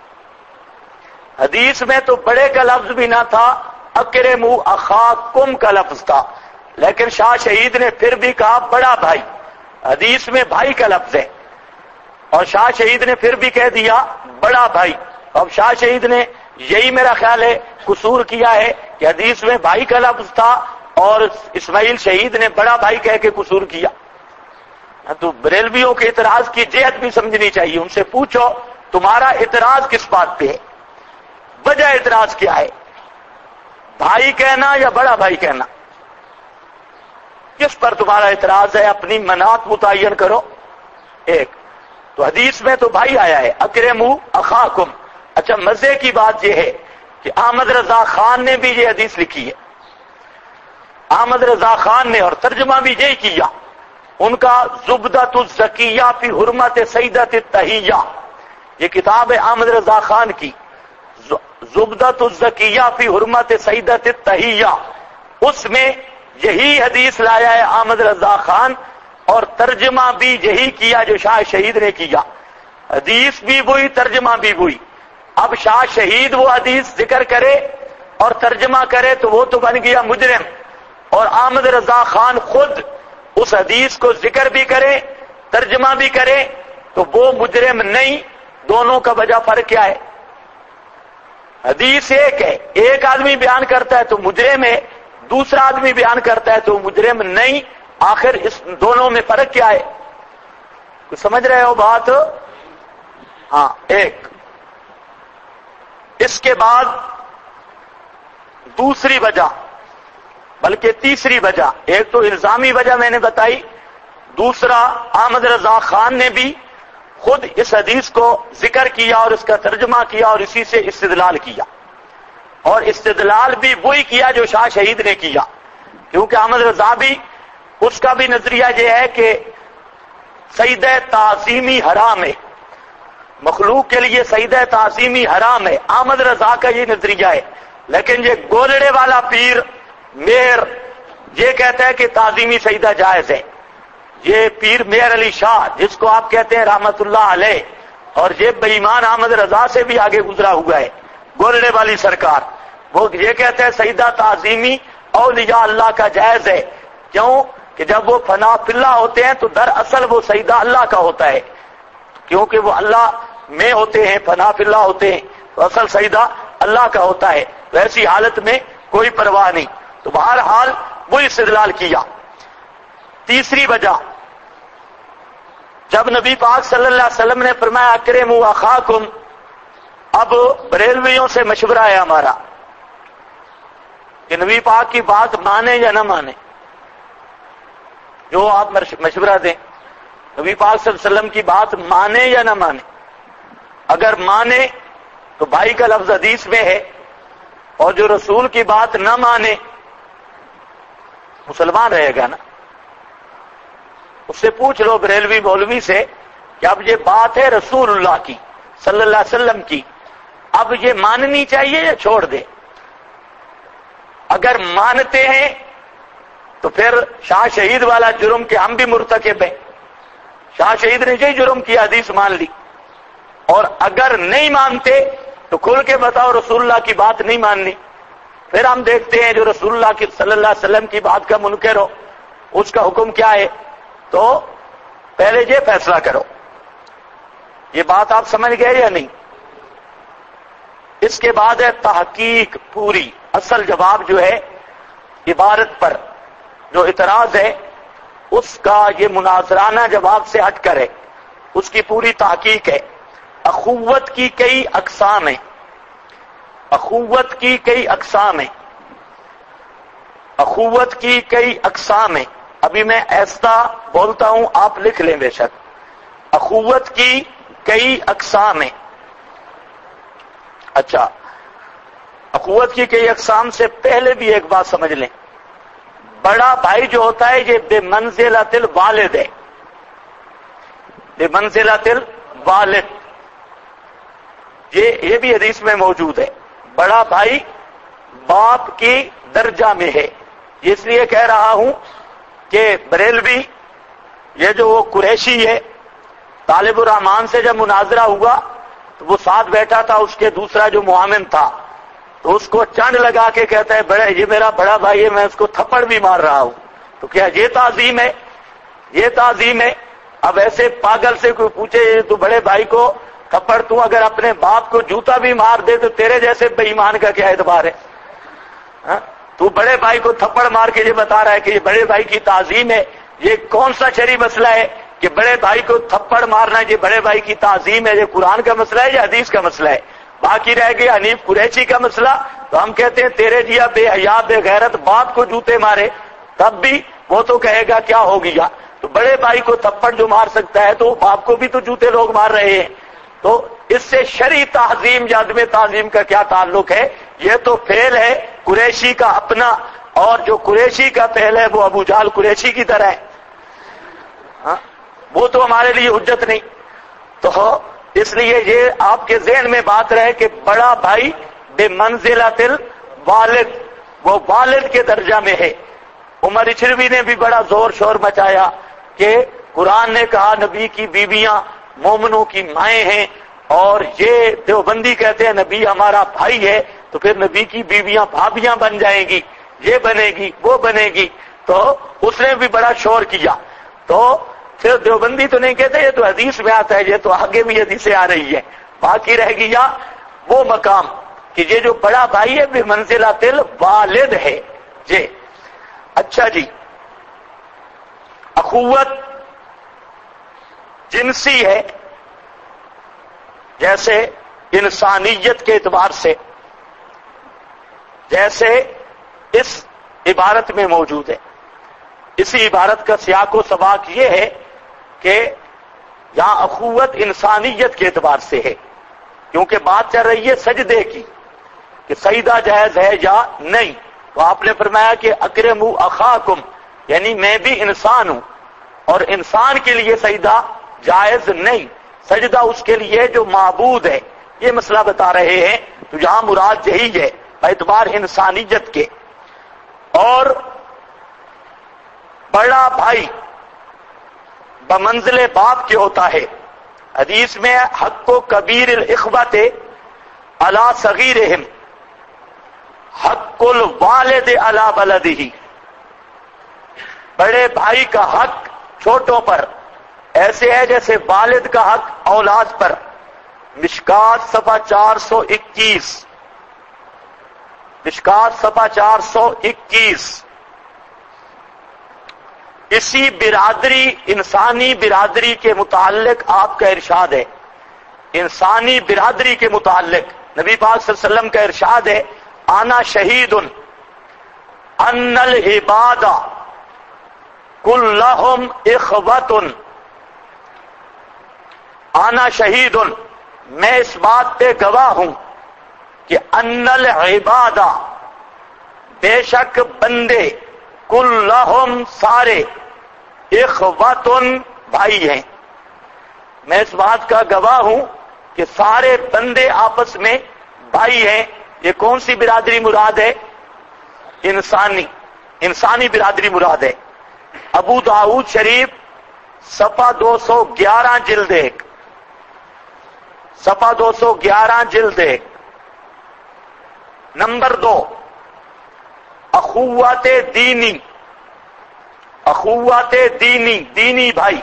حدیث میں تو بڑے کا لفظ بھی نہ تھا، اکرموا اخاکم کا لفظ تھا، لیکن شاہ شہید نے پھر بھی کہا بڑا بھائی، حدیث میں بھائی کا لفظ ہے، اور شاہ شہید نے پھر بھی کہہ دیا بڑا بھائی۔ اب شاہ شہید نے یہی میرا خیال ہے قصور کیا ہے کہ حدیث میں بھائی کا لفظ تھا اور اسماعیل شہید نے بڑا بھائی کہہ کے قصور کیا۔ تو بریلویوں کے اعتراض کی جہت بھی سمجھنی چاہیے، ان سے پوچھو تمہارا اعتراض کس بات پہ ہے، وجہ اعتراض کیا ہے، بھائی کہنا یا بڑا بھائی کہنا، کس پر تمہارا اعتراض ہے، اپنی منات متعین کرو۔ ایک تو حدیث میں تو بھائی آیا ہے اکرموا اخاکم۔ اچھا، مزے کی بات یہ ہے کہ احمد رضا خان نے بھی یہ حدیث لکھی ہے، احمد رضا خان نے، اور ترجمہ بھی یہی کیا، ان کا زبدۃ الزکیہ فی حرمت سیدۃ التحیہ، یہ کتاب ہے احمد رضا خان کی، زبدۃ الزکیہ فی حرمت سیدۃ التحیہ، اس میں یہی حدیث لایا ہے احمد رضا خان، اور ترجمہ بھی یہی کیا جو شاہ شہید نے کیا، حدیث بھی وہی، ترجمہ بھی وہی۔ اب شاہ شہید وہ حدیث ذکر کرے اور ترجمہ کرے تو وہ تو بن گیا مجرم، اور احمد رضا خان خود اس حدیث کو ذکر بھی کرے ترجمہ بھی کرے تو وہ مجرم نہیں۔ دونوں کا وجہ فرق کیا ہے؟ حدیث ایک ہے، ایک آدمی بیان کرتا ہے تو مجرم ہے، دوسرا آدمی بیان کرتا ہے تو مجرم نہیں. آخر اس دونوں میں فرق کیا ہے؟ کچھ سمجھ رہے ہو بات؟ ہاں. ایک اس کے بعد دوسری وجہ، بلکہ تیسری وجہ، ایک تو الزامی وجہ میں نے بتائی، دوسرا احمد رضا خان نے بھی خود اس حدیث کو ذکر کیا اور اس کا ترجمہ کیا اور اسی سے استدلال کیا، اور استدلال بھی وہی کیا جو شاہ شہید نے کیا، کیونکہ احمد رضا بھی اس کا بھی نظریہ یہ ہے کہ سجدہ تعظیمی حرام ہے، مخلوق کے لیے سجدہ تعظیمی حرام ہے. احمد رضا کا یہ نظریہ ہے. لیکن یہ گولڑے والا پیر میر یہ کہتا ہے کہ تعظیمی سجدہ جائز ہے. یہ پیر میر علی شاہ جس کو آپ کہتے ہیں رحمت اللہ علیہ، اور یہ بے ایمان احمد رضا سے بھی آگے گزرا ہوا ہے، گولڑے والی سرکار، وہ یہ کہتا ہے سجدہ تعظیمی اولیاء اللہ کا جائز ہے. کیوں کہ جب وہ فنا فی اللہ ہوتے ہیں تو دراصل وہ سجدہ اللہ کا ہوتا ہے، کیونکہ وہ اللہ میں ہوتے ہیں، فنا فی اللہ ہوتے ہیں، تو اصل سجدہ اللہ کا ہوتا ہے. ویسی حالت میں کوئی پرواہ نہیں. تو بہرحال وہ استدلال کیا. تیسری وجہ، جب نبی پاک صلی اللہ علیہ وسلم نے فرمایا اکرموا اخاکم، اب بریلویوں سے مشورہ ہے ہمارا کہ نبی پاک کی بات مانے یا نہ مانے، جو آپ مشورہ دیں، نبی پاک صلی اللہ علیہ وسلم کی بات مانے یا نہ مانے. اگر مانے تو بھائی کا لفظ حدیث میں ہے، اور جو رسول کی بات نہ مانے مسلمان رہے گا نا. اس سے پوچھ لو بریلوی مولوی سے کہ اب یہ بات ہے رسول اللہ کی صلی اللہ علیہ وسلم کی، اب یہ ماننی چاہیے یا چھوڑ دے. اگر مانتے ہیں تو پھر شاہ شہید والا جرم کے ہم بھی مرتکب ہیں. شاہ شہید نے یہی جرم کیا، حدیث مان لی. اور اگر نہیں مانتے تو کھل کے بتاؤ رسول اللہ کی بات نہیں ماننی، پھر ہم دیکھتے ہیں جو رسول اللہ کی صلی اللہ علیہ وسلم کی بات کا منکر ہو اس کا حکم کیا ہے. تو پہلے یہ فیصلہ کرو. یہ بات آپ سمجھ گئے یا نہیں؟ اس کے بعد ہے تحقیق پوری. اصل جواب جو ہے عبارت پر جو اعتراض ہے اس کا یہ مناظرانہ جواب سے ہٹ کر ہے، اس کی پوری تحقیق ہے. اخوت کی کئی اقسام ہیں، اخوت کی کئی اقسام ہیں، اخوت کی کئی اقسام ہیں. ابھی میں ایسا بولتا ہوں، آپ لکھ لیں بے شک. اخوت کی کئی اقسام ہیں. اچھا، اخوت کی کئی اقسام سے پہلے بھی ایک بات سمجھ لیں. بڑا بھائی جو ہوتا ہے یہ بے منزلۃ الوالد ہے، بے منزلۃ الوالد، یہ بھی حدیث میں موجود ہے. بڑا بھائی باپ کی درجہ میں ہے. اس لیے کہہ رہا ہوں کہ بریلوی یہ جو وہ قریشی ہے، طالب الرحمان سے جب مناظرہ ہوا تو وہ ساتھ بیٹھا تھا، اس کے دوسرا جو معاون تھا تو اس کو چانڈ لگا کے کہتا ہے بڑے یہ میرا بڑا بھائی ہے، میں اس کو تھپڑ بھی مار رہا ہوں. تو کیا یہ تعظیم ہے؟ یہ تعظیم ہے. اب ایسے پاگل سے کوئی پوچھے تو بڑے بھائی کو تھپڑ، تو اگر اپنے باپ کو جوتا بھی مار دے تو تیرے جیسے بے ایمان کا کیا اعتبار ہے؟ تو بڑے بھائی کو تھپڑ مار کے یہ بتا رہا ہے کہ یہ بڑے بھائی کی تعظیم ہے. یہ کون سا شرعی مسئلہ ہے کہ بڑے بھائی کو تھپڑ مارنا یہ بڑے بھائی کی تعظیم ہے؟ یہ قرآن کا مسئلہ ہے یا حدیث کا مسئلہ ہے؟ باقی رہ گیا حنیف قریشی کا مسئلہ. تو ہم کہتے ہیں تیرے جیا بے حیا بے غیرت باپ کو جوتے مارے تب بھی وہ تو کہے گا کیا ہو گیا. تو بڑے بھائی کو تھپڑ جو مار سکتا ہے تو باپ کو بھی تو جوتے لوگ مار رہے ہیں. تو اس سے شرعی تعظیم یا عدم تعظیم کا کیا تعلق ہے؟ یہ تو فعل ہے قریشی کا اپنا، اور جو قریشی کا فعل ہے وہ ابو جہل قریشی کی طرح ہے. وہ تو ہمارے لیے حجت نہیں. تو اس لیے یہ آپ کے ذہن میں بات رہے کہ بڑا بھائی بے منزلۃ الوالد، وہ والد کے درجہ میں ہے. عمر اچھروی نے بھی بڑا زور شور مچایا کہ قرآن نے کہا نبی کی بیویاں مومنوں کی مائیں ہیں، اور یہ دیوبندی کہتے ہیں نبی ہمارا بھائی ہے، تو پھر نبی کی بیویاں بھابیاں بن جائیں گی، یہ بنے گی وہ بنے گی. تو اس نے بھی بڑا شور کیا. تو پھر دیوبندی تو نہیں کہتے یہ تو حدیث میں آتا ہے، یہ تو آگے بھی حدیثیں آ رہی ہے. باقی رہ گیا وہ مقام کہ یہ جو بڑا بھائی ہے بمنزلۃ الوالد ہے. جی اچھا جی، اخوت جنسی ہے، جیسے انسانیت کے اعتبار سے، جیسے اس عبارت میں موجود ہے. اسی عبارت کا سیاق و سباق یہ ہے کہ یہاں اخوت انسانیت کے اعتبار سے ہے، کیونکہ بات چل رہی ہے سجدے کی کہ سجدہ جائز ہے یا نہیں. تو آپ نے فرمایا کہ اکرموا اخاکم، یعنی میں بھی انسان ہوں اور انسان کے لیے سجدہ جائز نہیں، سجدہ اس کے لیے جو معبود ہے. یہ مسئلہ بتا رہے ہیں. تو یہاں مراد یہی ہے اعتبار انسانیت کے. اور بڑا بھائی بمنزل باپ کے ہوتا ہے. حدیث میں حق و کبیر الاخوۃ علی صغیرہم حق الوالد علی ولدہ، بڑے بھائی کا حق چھوٹوں پر ایسے ہے جیسے والد کا حق اولاد پر. مشکات صفحہ 421، مشکات صفحہ 421. اسی برادری، انسانی برادری کے متعلق آپ کا ارشاد ہے. انسانی برادری کے متعلق نبی پاک صلی اللہ علیہ وسلم کا ارشاد ہے، انا شہید ان العباد کلہم اخوۃ. انا شہید، میں اس بات پہ گواہ ہوں کہ ان العباد، بے شک بندے، کلہم سارے، اخوۃ بھائی ہیں. میں اس بات کا گواہ ہوں کہ سارے بندے آپس میں بھائی ہیں. یہ کون سی برادری مراد ہے؟ انسانی برادری مراد ہے. ابو داؤد شریف صفحہ 211 جلد 1، صفحہ 211 جلد 1. نمبر 2، اخوت دینی، اخوت دینی، دینی بھائی.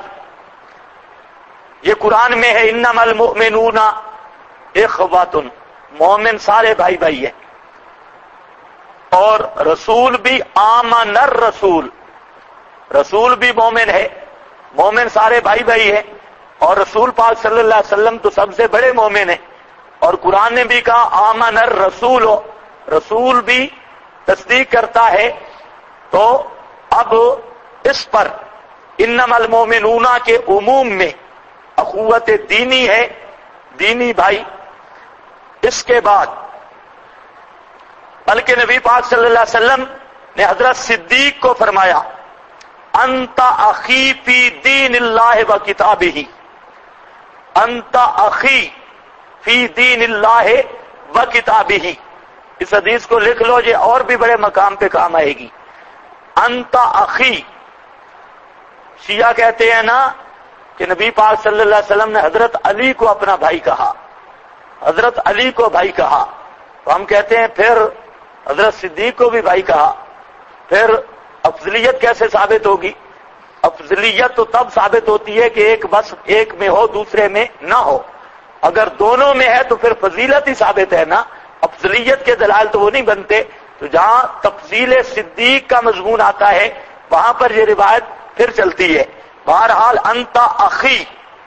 یہ قرآن میں ہے انما المؤمنون اخوۃ، مومن سارے بھائی بھائی ہیں. اور رسول بھی آمن الرسول، رسول بھی مومن ہے، مومن سارے بھائی بھائی ہیں. اور رسول پاک صلی اللہ علیہ وسلم تو سب سے بڑے مومن ہیں. اور قرآن نے بھی کہا آمن الرسول، رسول بھی تصدیق کرتا ہے. تو اب اس پر انما المؤمنون کے عموم میں اخوت دینی ہے، دینی بھائی. اس کے بعد بلکہ نبی پاک صلی اللہ علیہ وسلم نے حضرت صدیق کو فرمایا انت اخی فی دین اللہ و کتابہ، انت اخی فی دین اللہ و کتابہ. اس حدیث کو لکھ لو، یہ اور بھی بڑے مقام پہ کام آئے گی. انت اخی، شیعہ کہتے ہیں نا کہ نبی پاک صلی اللہ علیہ وسلم نے حضرت علی کو اپنا بھائی کہا، حضرت علی کو بھائی کہا. تو ہم کہتے ہیں پھر حضرت صدیق کو بھی بھائی کہا، پھر افضلیت کیسے ثابت ہوگی؟ افضلیت تو تب ثابت ہوتی ہے کہ ایک بس ایک میں ہو دوسرے میں نہ ہو. اگر دونوں میں ہے تو پھر فضیلت ہی ثابت ہے نا، افضلیت کے دلائل تو وہ نہیں بنتے. تو جہاں تفضیل صدیق کا مضمون آتا ہے وہاں پر یہ روایت پھر چلتی ہے. بہرحال انت اخی،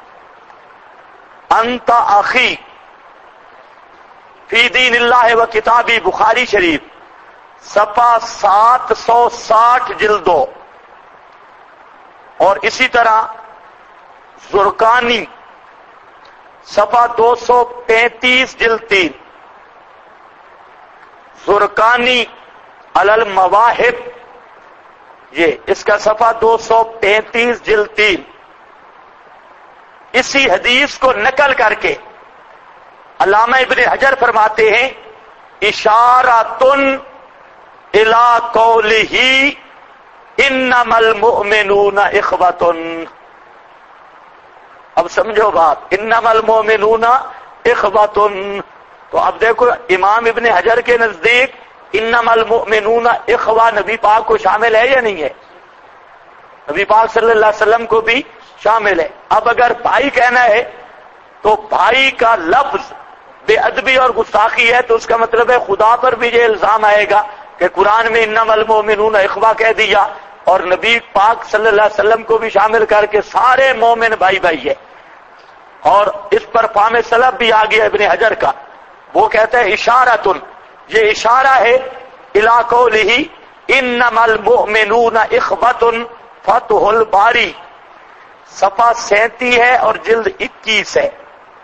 انت اخی فی دین اللہ و کتابی، بخاری شریف صفحہ 760 جلد 2. اور اسی طرح زرقانی صفحہ 235 جلد 3، زرقانی علی المواہب، یہ اس کا صفحہ 235 جلد 3. اسی حدیث کو نقل کر کے علامہ ابن حجر فرماتے ہیں اشارۃن الی قولہ انما المؤمنون اخوۃ. اب سمجھو بات، انما المؤمنون اخوۃ. تو اب دیکھو امام ابن حجر کے نزدیک انما المؤمنون اخوہ نبی پاک کو شامل ہے یا نہیں ہے؟ نبی پاک صلی اللہ علیہ وسلم کو بھی شامل ہے. اب اگر بھائی کہنا ہے تو بھائی کا لفظ بے ادبی اور گستاخی ہے تو اس کا مطلب ہے خدا پر بھی یہ الزام آئے گا کہ قرآن میں انما المؤمنون اخوہ کہہ دیا، اور نبی پاک صلی اللہ علیہ وسلم کو بھی شامل کر کے سارے مومن بھائی بھائی ہے۔ اور اس پر فہم سلف بھی آ گیا ابن حجر کا، وہ کہتا ہے اشارۃ، یہ اشارہ ہے الی قولہ انما المؤمنون اخوۃ فتح الباری، صفحہ 37 ہے اور جلد 21 ہے۔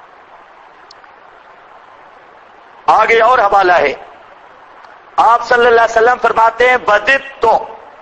آگے اور حوالہ ہے، آپ صلی اللہ علیہ وسلم فرماتے ہیں بدت تو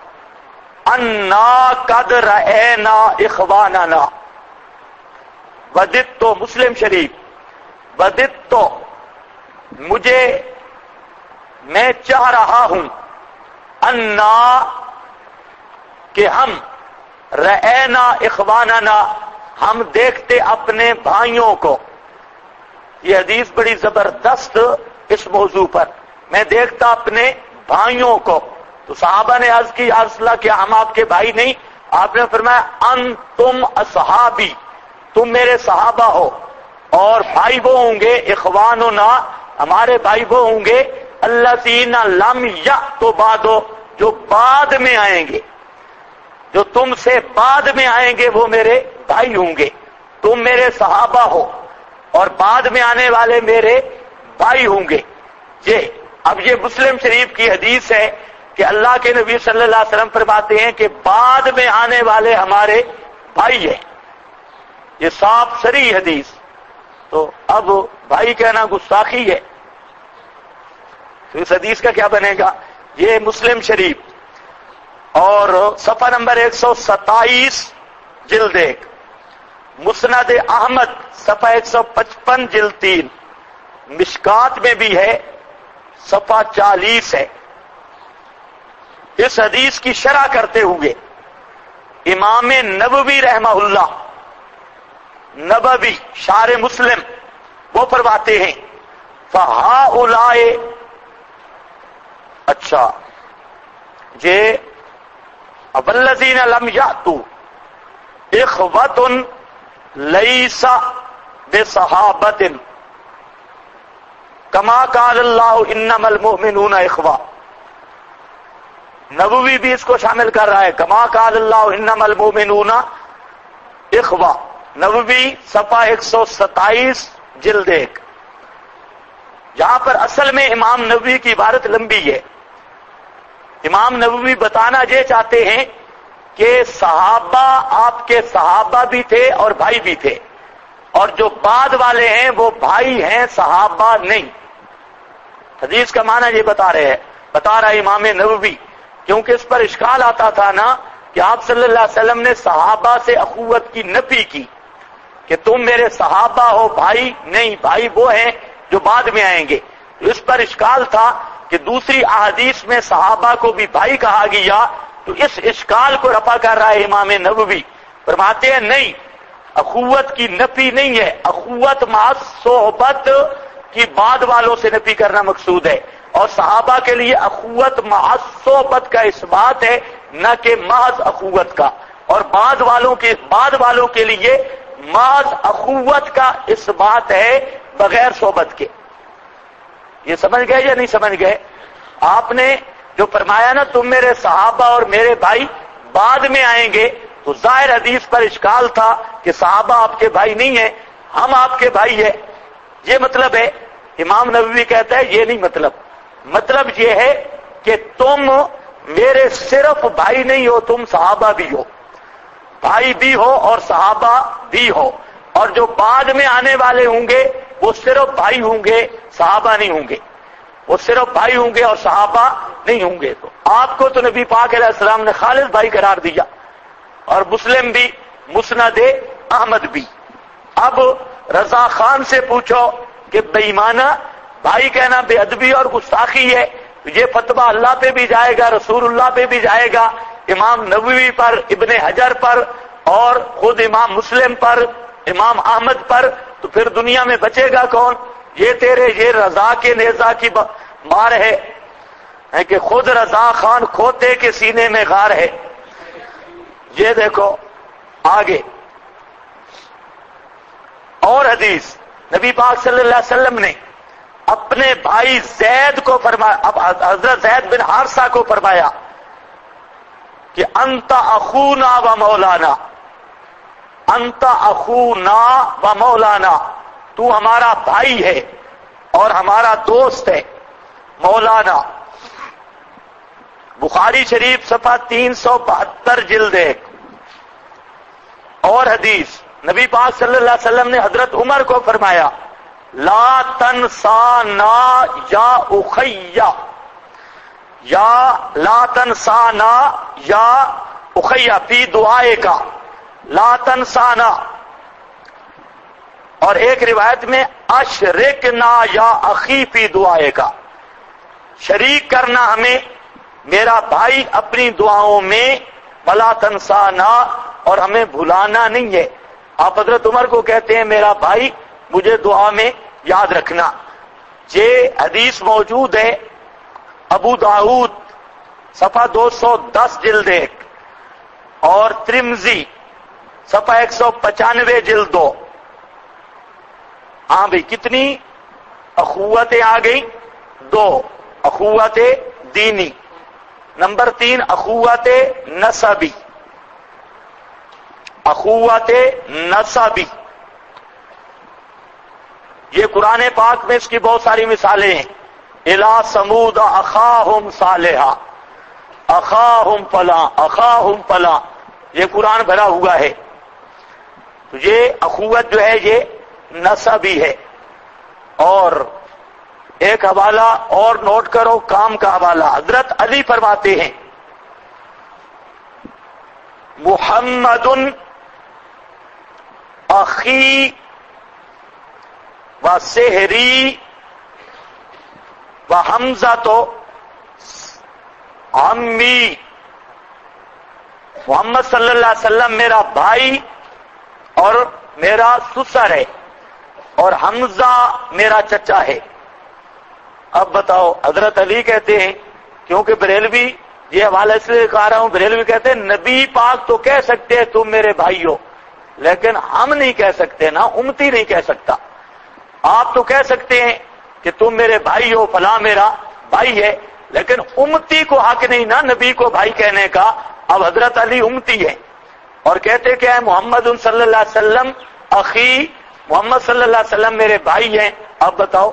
انا قد رأینا اخواننا، بدت تو مسلم شریف، بدت تو مجھے، میں چاہ رہا ہوں، انا کہ ہم، رأینا اخواننا ہم دیکھتے اپنے بھائیوں کو۔ یہ حدیث بڑی زبردست اس موضوع پر، میں دیکھتا اپنے بھائیوں کو۔ تو صحابہ نے عرض کی یا رسول اللہ کیا ہم آپ کے بھائی نہیں؟ آپ نے فرمایا انتم اصحابی، تم میرے صحابہ ہو، اور بھائی وہ ہوں گے اخواننا ہمارے بھائی وہ ہوں گے الذین لم یأتوا بعد، جو بعد میں آئیں گے، جو تم سے بعد میں آئیں گے وہ میرے بھائی ہوں گے۔ تم میرے صحابہ ہو اور بعد میں آنے والے میرے بھائی ہوں گے۔ اب یہ مسلم شریف کی حدیث ہے کہ اللہ کے نبی صلی اللہ علیہ وسلم فرماتے ہیں کہ بعد میں آنے والے ہمارے بھائی ہیں، یہ صاف صریح حدیث۔ تو اب بھائی کہنا گستاخی ہے، تو اس حدیث کا کیا بنے گا؟ یہ مسلم شریف اور صفحہ نمبر 127 جلد 1، مسند احمد صفحہ 155 جلد 3، مشکات میں بھی ہے صفحہ 40 ہے۔ اس حدیث کی شرح کرتے ہوئے امام نووی رحمہ اللہ، نبوی شارح مسلم، وہ فرماتے ہیں فہؤلاء، اچھا والذین لم یأتوا اخوۃ لیس بصحابۃ کما قال اللہ انما المؤمنون اخوہ۔ نووی بھی اس کو شامل کر رہا ہے، کما قال اللہ انما المؤمنون اخوہ، نووی صفحہ 127 جلد 1۔ یہاں پر اصل میں امام نووی کی عبارت لمبی ہے۔ امام نووی بتانا یہ چاہتے ہیں کہ صحابہ آپ کے صحابہ بھی تھے اور بھائی بھی تھے، اور جو بعد والے ہیں وہ بھائی ہیں، صحابہ نہیں۔ حدیث کا معنی یہ بتا رہا ہے امام نووی، کیونکہ اس پر اشکال آتا تھا نا کہ آپ صلی اللہ علیہ وسلم نے صحابہ سے اخوت کی نفی کی کہ تم میرے صحابہ ہو، بھائی نہیں، بھائی وہ ہیں جو بعد میں آئیں گے۔ تو اس پر اشکال تھا کہ دوسری احادیث میں صحابہ کو بھی بھائی کہا گیا، تو اس اشکال کو رفع کر رہا ہے امام نووی، فرماتے ہیں نہیں، اخوت کی نفی نہیں ہے، اخوت مع صحبت کی بعد والوں سے نفی کرنا مقصود ہے، اور صحابہ کے لیے اخوت مع صحبت کا اثبات ہے، نہ کہ محض اخوت کا، اور بعد والوں کے لیے محض اخوت کا اثبات ہے بغیر صحبت کے۔ یہ سمجھ گئے یا نہیں سمجھ گئے؟ آپ نے جو فرمایا نا تم میرے صحابہ اور میرے بھائی بعد میں آئیں گے، تو ظاہر حدیث پر اشکال تھا کہ صحابہ آپ کے بھائی نہیں ہیں، ہم آپ کے بھائی ہیں، یہ مطلب ہے۔ امام نووی کہتا ہے یہ نہیں مطلب یہ ہے کہ تم میرے صرف بھائی نہیں ہو، تم صحابہ بھی ہو، بھائی بھی ہو اور صحابہ بھی ہو، اور جو بعد میں آنے والے ہوں گے وہ صرف بھائی ہوں گے، صحابہ نہیں ہوں گے، وہ صرف بھائی ہوں گے اور صحابہ نہیں ہوں گے۔ تو آپ کو تو نبی پاک علیہ السلام نے خالص بھائی قرار دیا، اور مسلم بھی، مسند احمد بھی۔ اب رضا خان سے پوچھو کہ بے ایمانہ بھائی کہنا بے ادبی اور گستاخی ہے، یہ فتویٰ اللہ پہ بھی جائے گا، رسول اللہ پہ بھی جائے گا، امام نووی پر، ابن حجر پر، اور خود امام مسلم پر، امام احمد پر، تو پھر دنیا میں بچے گا کون؟ یہ تیرے یہ رضا کے نیزہ کی مار ہے کہ خود رضا خان کھوتے کے سینے میں غار ہے۔ یہ دیکھو آگے اور حدیث، نبی پاک صلی اللہ علیہ وسلم نے اپنے بھائی زید کو فرمایا، اب حضرت زید بن حارثہ کو فرمایا کہ انت اخونا و مولانا، انت اخونا و مولانا، تو ہمارا بھائی ہے اور ہمارا دوست ہے، مولانا۔ بخاری شریف صفحہ 372 جلد 1۔ اور حدیث نبی پاک صلی اللہ علیہ وسلم نے حضرت عمر کو فرمایا لا تنسانا یا اخی، یا لا تنسانا یا اخی فی دعائے کا، لا تنسانا۔ اور ایک روایت میں اشرکنا یا اخی فی دعائے کا، شریک کرنا ہمیں میرا بھائی اپنی دعاؤں میں، ولا تنسانا، اور ہمیں بھلانا نہیں ہے۔ آپ حضرت عمر کو کہتے ہیں میرا بھائی مجھے دعا میں یاد رکھنا۔ یہ حدیث موجود ہے ابو داؤد صفحہ 210 جلد 1 اور ترمذی صفحہ 195 جلد 2۔ ہاں بھئی کتنی اخوتیں آ گئی؟ 2 اخوت دینی، نمبر 3 اخوت نسبی، اخوت نسبی۔ یہ قرآن پاک میں اس کی بہت ساری مثالیں ہیں۔ الی ثمود اخاہم صالحا، اخاہم فلاں، اخاہم فلاں، یہ قرآن بھرا ہوا ہے۔ تو یہ اخوت جو ہے یہ نسبی ہے۔ اور ایک حوالہ اور نوٹ کرو، کام کا حوالہ، حضرت علی فرماتے ہیں محمد اخی و سحری و حمزہ تو عمی، محمد صلی اللہ علیہ وسلم میرا بھائی اور میرا سسر ہے، اور حمزہ میرا چچا ہے۔ اب بتاؤ، حضرت علی کہتے ہیں، کیونکہ بریلوی، یہ حوالہ اس لیے کہہ رہا ہوں، بریلوی کہتے ہیں نبی پاک تو کہہ سکتے ہیں تم میرے بھائی ہو، لیکن ہم نہیں کہہ سکتے نا، امتی نہیں کہہ سکتا۔ آپ تو کہہ سکتے ہیں کہ تم میرے بھائی ہو، فلاں میرا بھائی ہے، لیکن امتی کو حق نہیں نا نبی کو بھائی کہنے کا۔ اب حضرت علی امتی ہے اور کہتے کہ محمد صلی اللہ علیہ وسلم اخی، محمد صلی اللہ علیہ وسلم میرے بھائی ہیں۔ اب بتاؤ،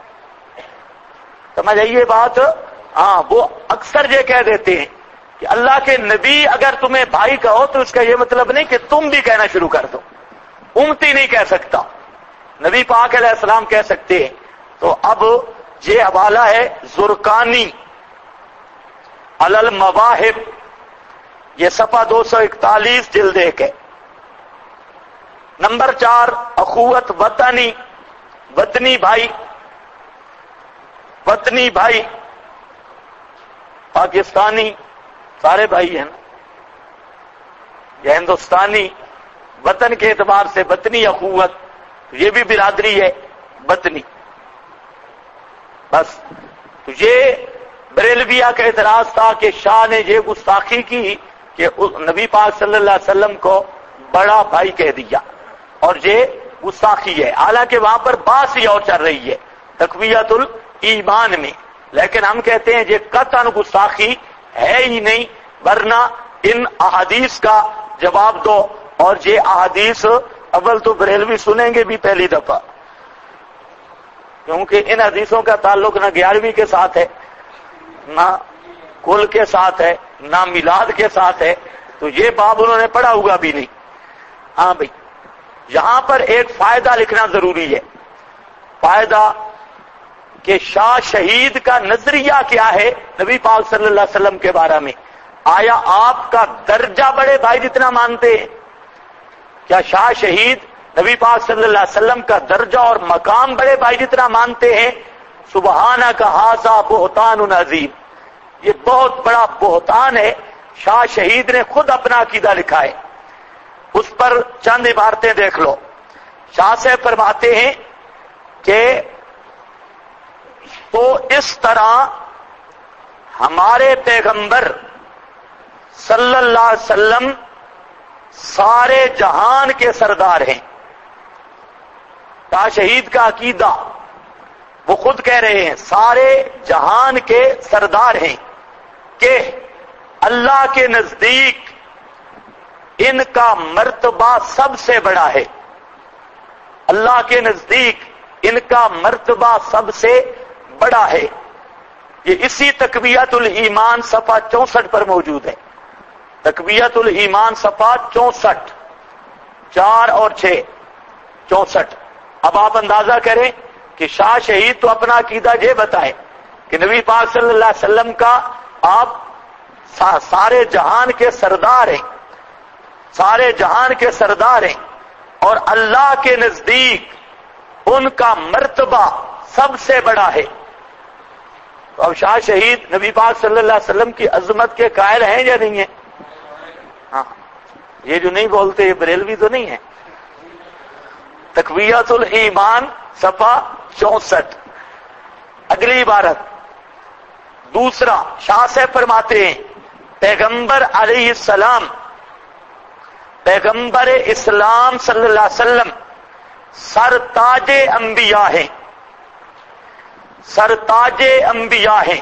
سمجھ آئیے بات؟ ہاں، وہ اکثر یہ کہہ دیتے ہیں کہ اللہ کے نبی اگر تمہیں بھائی کہو تو اس کا یہ مطلب نہیں کہ تم بھی کہنا شروع کر دو، امتی نہیں کہہ سکتا، نبی پاک علیہ السلام کہہ سکتے ہیں۔ تو اب یہ حوالہ ہے زرقانی علی المواہب، یہ صفحہ 241 جلد 1 ہے۔ نمبر 4 اخوت وطنی، وطنی بھائی، وطنی بھائی، پاکستانی سارے بھائی ہیں نا، یہ ہندوستانی، وطن کے اعتبار سے وطنی اخوت، یہ بھی برادری ہے وطنی۔ بس تو یہ بریلویہ کا اعتراض تھا کہ شاہ نے یہ گستاخی کی کہ نبی پاک صلی اللہ علیہ وسلم کو بڑا بھائی کہہ دیا، اور یہ گستاخی ہے۔ حالانکہ وہاں پر بات ہی اور چل رہی ہے تقویت الایمان میں، لیکن ہم کہتے ہیں یہ قطعاً گستاخی ہے ہی نہیں، ورنہ ان احادیث کا جواب دو۔ اور یہ احادیث اول تو بریلوی سنیں گے بھی پہلی دفعہ، کیونکہ ان حدیثوں کا تعلق نہ 11ویں کے ساتھ ہے، نہ کل کے ساتھ ہے، نہ میلاد کے ساتھ ہے، تو یہ باب انہوں نے پڑھا ہوگا بھی نہیں۔ ہاں بھائی، یہاں پر ایک فائدہ لکھنا ضروری ہے، فائدہ کہ شاہ شہید کا نظریہ کیا ہے نبی پاک صلی اللہ علیہ وسلم کے بارے میں۔ آیا آپ کا درجہ بڑے بھائی جتنا مانتے ہیں؟ کیا شاہ شہید نبی پاک صلی اللہ علیہ وسلم کا درجہ اور مقام بڑے بھائی جتنا مانتے ہیں؟ سبحانک ھذا بہتان عظیم، یہ بہت بڑا بہتان ہے۔ شاہ شہید نے خود اپنا عقیدہ لکھا ہے، اس پر چند عبارتیں دیکھ لو۔ شاہ سے فرماتے ہیں کہ تو اس طرح ہمارے پیغمبر صلی اللہ علیہ وسلم سارے جہان کے سردار ہیں۔ شاہ شہید کا عقیدہ وہ خود کہہ رہے ہیں سارے جہان کے سردار ہیں کہ اللہ کے نزدیک ان کا مرتبہ سب سے بڑا ہے، اللہ کے نزدیک ان کا مرتبہ سب سے بڑا ہے۔ یہ اسی تقویت الایمان صفحہ 64 پر موجود ہے۔ تقویت الایمان صفحہ 64، 4 اور 6، 64۔ اب آپ اندازہ کریں کہ شاہ شہید تو اپنا عقیدہ یہ بتائیں کہ نبی پاک صلی اللہ علیہ وسلم کا آپ سارے جہان کے سردار ہیں، سارے جہان کے سردار ہیں، اور اللہ کے نزدیک ان کا مرتبہ سب سے بڑا ہے۔ تو اب شاہ شہید نبی پاک صلی اللہ علیہ وسلم کی عظمت کے قائل ہیں یا نہیں ہیں؟ ہاں، یہ جو نہیں بولتے یہ بریلوی تو نہیں ہے۔ تقویت الایمان صفحہ 64، اگلی عبارت دوسرا، شاہ صاحب فرماتے ہیں پیغمبر علیہ السلام، پیغمبر اسلام صلی اللہ علیہ وسلم سرتاج انبیاء ہیں، سرتاج انبیاء ہیں،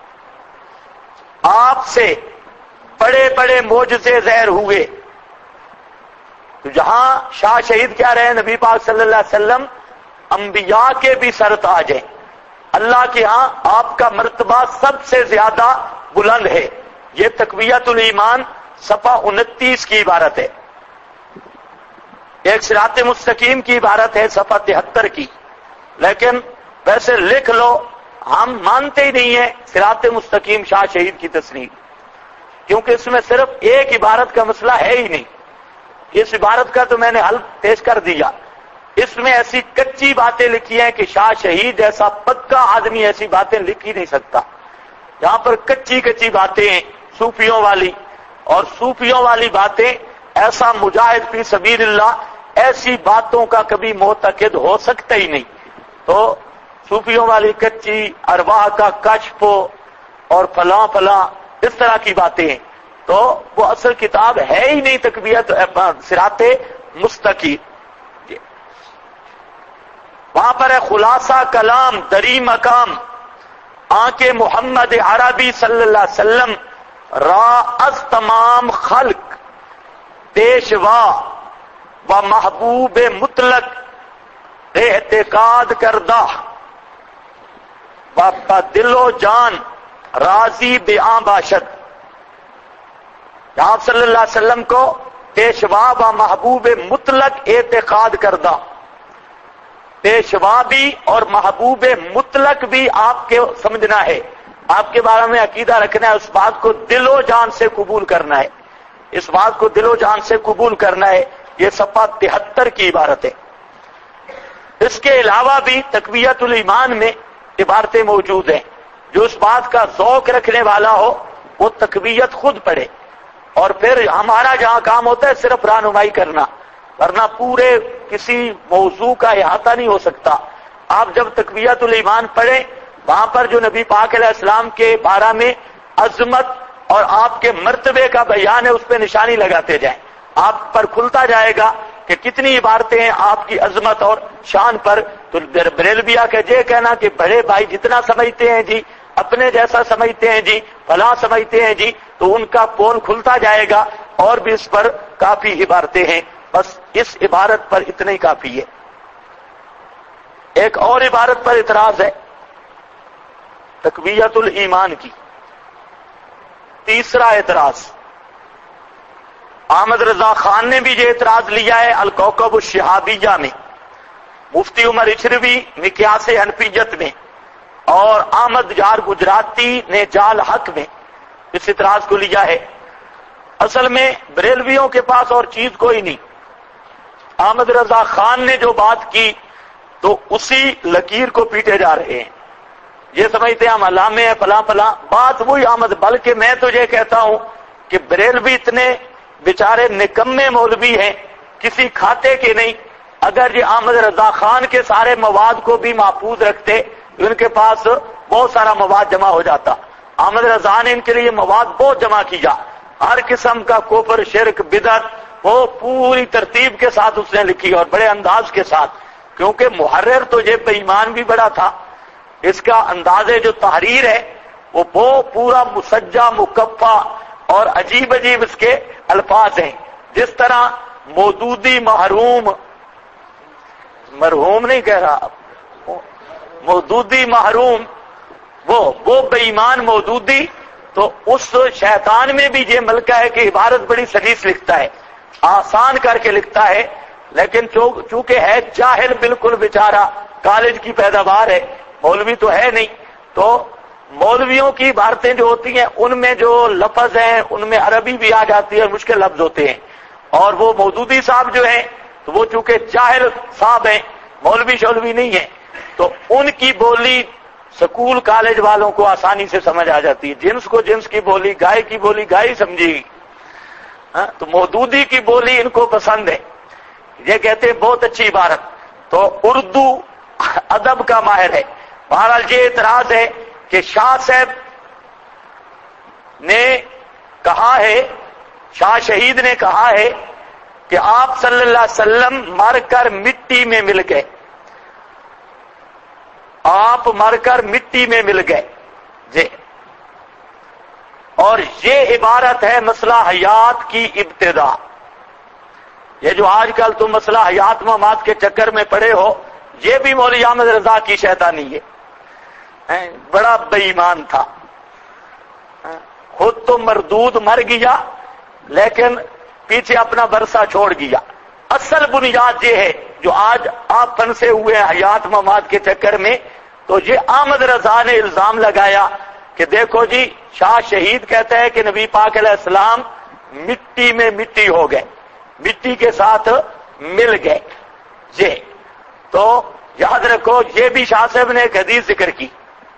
آپ سے بڑے بڑے معجزے ظاہر ہوئے۔ تو جہاں شاہ شہید کیا رہے ہیں نبی پاک صلی اللہ علیہ وسلم انبیاء کے بھی سرتاج ہیں، اللہ کے ہاں آپ کا مرتبہ سب سے زیادہ بلند ہے۔ یہ تقویت الایمان صفحہ 29 کی عبارت ہے۔ ایک صراط مستقیم کی عبارت ہے صفحہ 73 کی، لیکن ویسے لکھ لو، ہم مانتے ہی نہیں ہیں صراط مستقیم شاہ شہید کی تصنیف، کیونکہ اس میں صرف ایک عبارت کا مسئلہ ہے ہی نہیں۔ اس عبارت کا تو میں نے حل پیش کر دیا، اس میں ایسی کچی باتیں لکھی ہیں کہ شاہ شہید جیسا پکا آدمی ایسی باتیں لکھ ہی نہیں سکتا۔ یہاں پر کچی کچی باتیں ہیں صوفیوں والی، اور صوفیوں والی باتیں ایسا مجاہد فی سبیل اللہ ایسی باتوں کا کبھی معتقد ہو سکتا ہی نہیں۔ تو صوفیوں والی کچی ارواح کا کشف اور فلاں فلاں اس طرح کی باتیں ہیں، تو وہ اصل کتاب ہے ہی نہیں تقویت صراط مستقیم۔ وہاں پر ہے خلاصہ کلام دری مقام آنکھ محمد عربی صلی اللہ علیہ وسلم را از تمام خلق پیشوا و محبوب مطلق اعتقاد کردہ و دل و جان راضی بیاں باشد۔ آپ صلی اللہ علیہ وسلم کو پیشوا و محبوب مطلق اعتقاد کردہ، پیشوا بھی اور محبوب مطلق بھی آپ کے سمجھنا ہے، آپ کے بارے میں عقیدہ رکھنا ہے، اس بات کو دل و جان سے قبول کرنا ہے، اس بات کو دل و جان سے قبول کرنا ہے۔ یہ صفحہ 73 کی عبارت ہے۔ اس کے علاوہ بھی تقویت الایمان میں عبارتیں موجود ہیں۔ جو اس بات کا ذوق رکھنے والا ہو وہ تقویت خود پڑھے، اور پھر ہمارا جہاں کام ہوتا ہے صرف رہنمائی کرنا، ورنہ پورے کسی موضوع کا احاطہ نہیں ہو سکتا۔ آپ جب تقویت الایمان پڑھیں وہاں پر جو نبی پاک علیہ السلام کے بارے میں عظمت اور آپ کے مرتبے کا بیان ہے اس پہ نشانی لگاتے جائیں، آپ پر کھلتا جائے گا کہ کتنی عبارتیں ہیں آپ کی عظمت اور شان پر۔ تو بریلویہ کا یہ کہنا کہ بڑے بھائی جتنا سمجھتے ہیں جی، اپنے جیسا سمجھتے ہیں جی، فلاں سمجھتے ہیں جی، تو ان کا پول کھلتا جائے گا، اور بھی اس پر کافی عبارتیں ہیں، بس اس عبارت پر اتنا ہی کافی ہے۔ ایک اور عبارت پر اعتراض ہے تقویت الایمان کی، تیسرا اعتراض۔ احمد رضا خان نے بھی یہ اعتراض لیا ہے الکوكب الشہابیہ میں، مفتی عمر اچھروی مقیاس حنفیت میں، اور احمد یار گجراتی نے جال حق میں اس اعتراض کو لیا ہے۔ اصل میں بریلویوں کے پاس اور چیز کوئی نہیں، احمد رضا خان نے جو بات کی تو اسی لکیر کو پیٹے جا رہے ہیں، یہ سمجھتے ہیں ہم علامے ہیں فلاں فلاں، بات وہی احمد، بلکہ میں تو یہ کہتا ہوں کہ بریلوی اتنے بیچارے نکمے مولوی ہیں کسی کھاتے کے نہیں۔ اگر یہ احمد رضا خان کے سارے مواد کو بھی محفوظ رکھتے ان کے پاس بہت سارا مواد جمع ہو جاتا۔ احمد رضا نے ان کے لیے مواد بہت جمع کیا، ہر قسم کا کفر شرک بدعت وہ پوری ترتیب کے ساتھ اس نے لکھی، اور بڑے انداز کے ساتھ، کیونکہ محرر تو یہ بے ایمان بھی بڑا تھا، اس کا انداز جو تحریر ہے وہ پورا مسجع مکفہ اور عجیب عجیب اس کے الفاظ ہیں. جس طرح مودودی مرحوم نہیں کہہ رہا، مودودی محروم، وہ بے ایمان مودودی. تو اس شیطان میں بھی یہ ملکہ ہے کہ عبارت بڑی سلیس لکھتا ہے، آسان کر کے لکھتا ہے، لیکن چونکہ ہے جاہل بالکل بیچارہ، کالج کی پیداوار ہے، مولوی تو ہے نہیں. تو مولویوں کی عبارتیں جو ہوتی ہیں ان میں جو لفظ ہیں ان میں عربی بھی آ جاتی ہے اور مشکل لفظ ہوتے ہیں. اور وہ مودودی صاحب جو ہیں تو وہ چونکہ جاہل صاحب ہیں، مولوی شولوی نہیں ہیں، تو ان کی بولی سکول کالج والوں کو آسانی سے سمجھ آ جاتی ہے. جنس کو جنس کی بولی، گائے کی بولی گائے سمجھے گی. تو مودودی کی بولی ان کو پسند ہے، یہ کہتے ہیں بہت اچھی عبارت. تو اردو ادب کا ماہر ہے. بہرحال یہ اعتراض ہے کہ شاہ صاحب نے کہا ہے، شاہ شہید نے کہا ہے کہ آپ صلی اللہ علیہ وسلم مر کر مٹی میں مل گئے، آپ مر کر مٹی میں مل گئے جی. اور یہ عبارت ہے مسئلہ حیات کی ابتدا. یہ جو آج کل تم مسئلہ حیات ممات کے چکر میں پڑے ہو، یہ بھی مولوی احمد رضا کی شیطانی ہے. بڑا بے ایمان تھا، خود تو مردود مر گیا لیکن پیچھے اپنا برسہ چھوڑ گیا. اصل بنیاد یہ ہے جو آج آپ پھنسے ہوئے ہیں حیات ممات کے چکر میں. تو یہ احمد رضا نے الزام لگایا کہ دیکھو جی شاہ شہید کہتا ہے کہ نبی پاک علیہ السلام مٹی میں مٹی ہو گئے، مٹی کے ساتھ مل گئے. یہ تو یاد رکھو، یہ بھی شاہ صاحب نے ایک حدیث ذکر کی،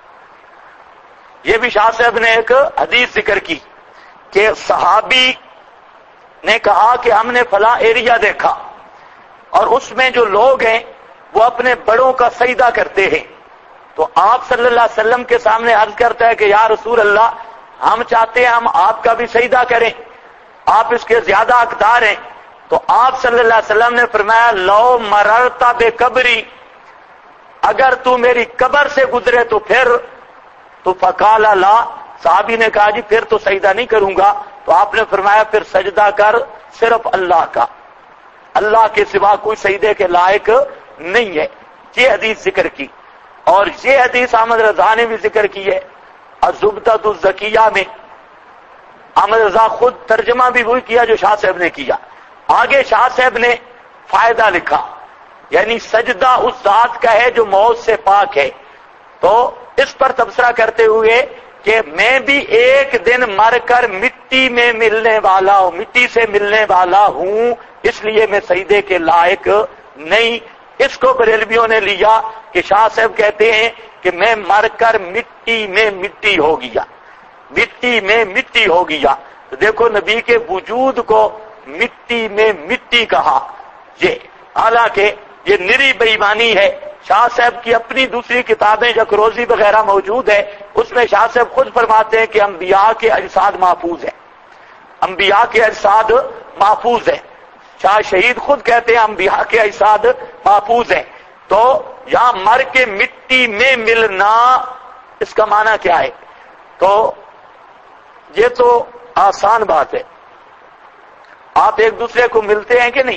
یہ بھی شاہ صاحب نے ایک حدیث ذکر کی کہ صحابی نے کہا کہ ہم نے فلاں ایریا دیکھا اور اس میں جو لوگ ہیں وہ اپنے بڑوں کا سجدہ کرتے ہیں. تو آپ صلی اللہ علیہ وسلم کے سامنے عرض کرتا ہے کہ یا رسول اللہ، ہم چاہتے ہیں ہم آپ کا بھی سجدہ کریں، آپ اس کے زیادہ حقدار ہیں. تو آپ صلی اللہ علیہ وسلم نے فرمایا لو مررت بے قبری، اگر تو میری قبر سے گزرے تو پھر. تو فقال لا، صحابی نے کہا جی پھر تو سجدہ نہیں کروں گا. تو آپ نے فرمایا پھر سجدہ کر صرف اللہ کا، اللہ کے سوا کوئی سجدے کے لائق نہیں ہے. یہ حدیث ذکر کی. اور یہ حدیث احمد رضا نے بھی ذکر کی ہے الزبدۃ الزکیہ میں. احمد رضا خود ترجمہ بھی وہی کیا جو شاہ صاحب نے کیا. آگے شاہ صاحب نے فائدہ لکھا، یعنی سجدہ اس ذات کا ہے جو موت سے پاک ہے. تو اس پر تبصرہ کرتے ہوئے کہ میں بھی ایک دن مر کر مٹی میں ملنے والا ہوں، مٹی سے ملنے والا ہوں، اس لیے میں سجدے کے لائق نہیں. اس کو بریلویوں نے لیا کہ شاہ صاحب کہتے ہیں کہ میں مر کر مٹی میں مٹی ہو گیا، مٹی میں مٹی ہو گیا. تو دیکھو نبی کے وجود کو مٹی میں مٹی کہا. یہ حالانکہ یہ نری بے ایمانی ہے. شاہ صاحب کی اپنی دوسری کتابیں جکروزی وغیرہ موجود ہے، اس میں شاہ صاحب خود فرماتے ہیں کہ انبیاء کے اجساد محفوظ ہیں، انبیاء کے اجساد محفوظ ہیں. شاہ شہید خود کہتے ہیں انبیاء کے اجساد محفوظ ہیں. تو یہاں مر کے مٹی میں ملنا، اس کا معنی کیا ہے؟ تو یہ تو آسان بات ہے. آپ ایک دوسرے کو ملتے ہیں کہ نہیں؟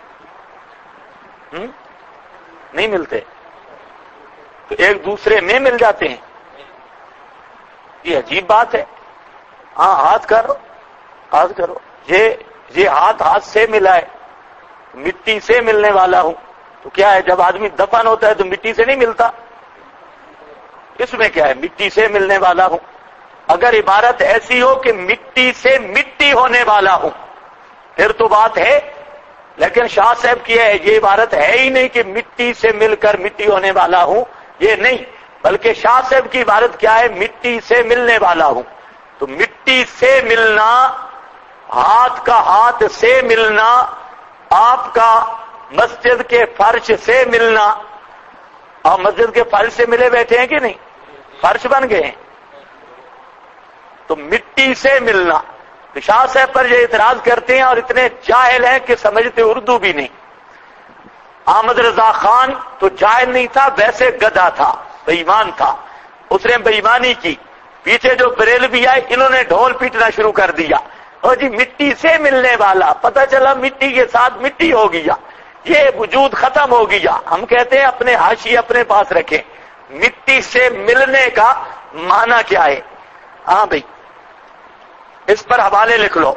نہیں ملتے تو ایک دوسرے میں مل جاتے ہیں. یہ عجیب بات ہے. ہاں ہاتھ کرو، ہاتھ کرو. یہ ہاتھ سے ملا ہے، مٹی سے ملنے والا ہوں. تو کیا ہے، جب آدمی دفن ہوتا ہے تو مٹی سے نہیں ملتا، اس میں کیا ہے، مٹی سے ملنے والا ہوں. اگر عبارت ایسی ہو کہ مٹی سے مٹی ہونے والا ہوں پھر تو بات ہے. لیکن شاہ صاحب کی ہے یہ عبارت ہے ہی نہیں کہ مٹی سے مل کر مٹی ہونے والا ہوں، یہ نہیں، بلکہ شاہ صاحب کی عبارت کیا ہے، مٹی سے ملنے والا ہوں. تو مٹی سے ملنا، ہاتھ کا ہاتھ سے ملنا، آپ کا مسجد کے فرش سے ملنا. اور مسجد کے فرش سے ملے بیٹھے ہیں کہ نہیں، فرش بن گئے ہیں. تو مٹی سے ملنا. تو شاہ صاحب پر یہ اعتراض کرتے ہیں اور اتنے جاہل ہیں کہ سمجھتے اردو بھی نہیں. احمد رضا خان تو جاہل نہیں تھا، ویسے گدھا تھا. بے ایمان تھا، اس نے بے ایمانی کی. پیچھے جو بریلوی آئے انہوں نے ڈھول پیٹنا شروع کر دیا، اور جی مٹی سے ملنے والا، پتہ چلا مٹی کے ساتھ مٹی ہو گیا، یہ وجود ختم ہو گیا. ہم کہتے ہیں اپنے حاشیے اپنے پاس رکھیں، مٹی سے ملنے کا معنی کیا ہے؟ ہاں بھائی اس پر حوالے لکھ لو.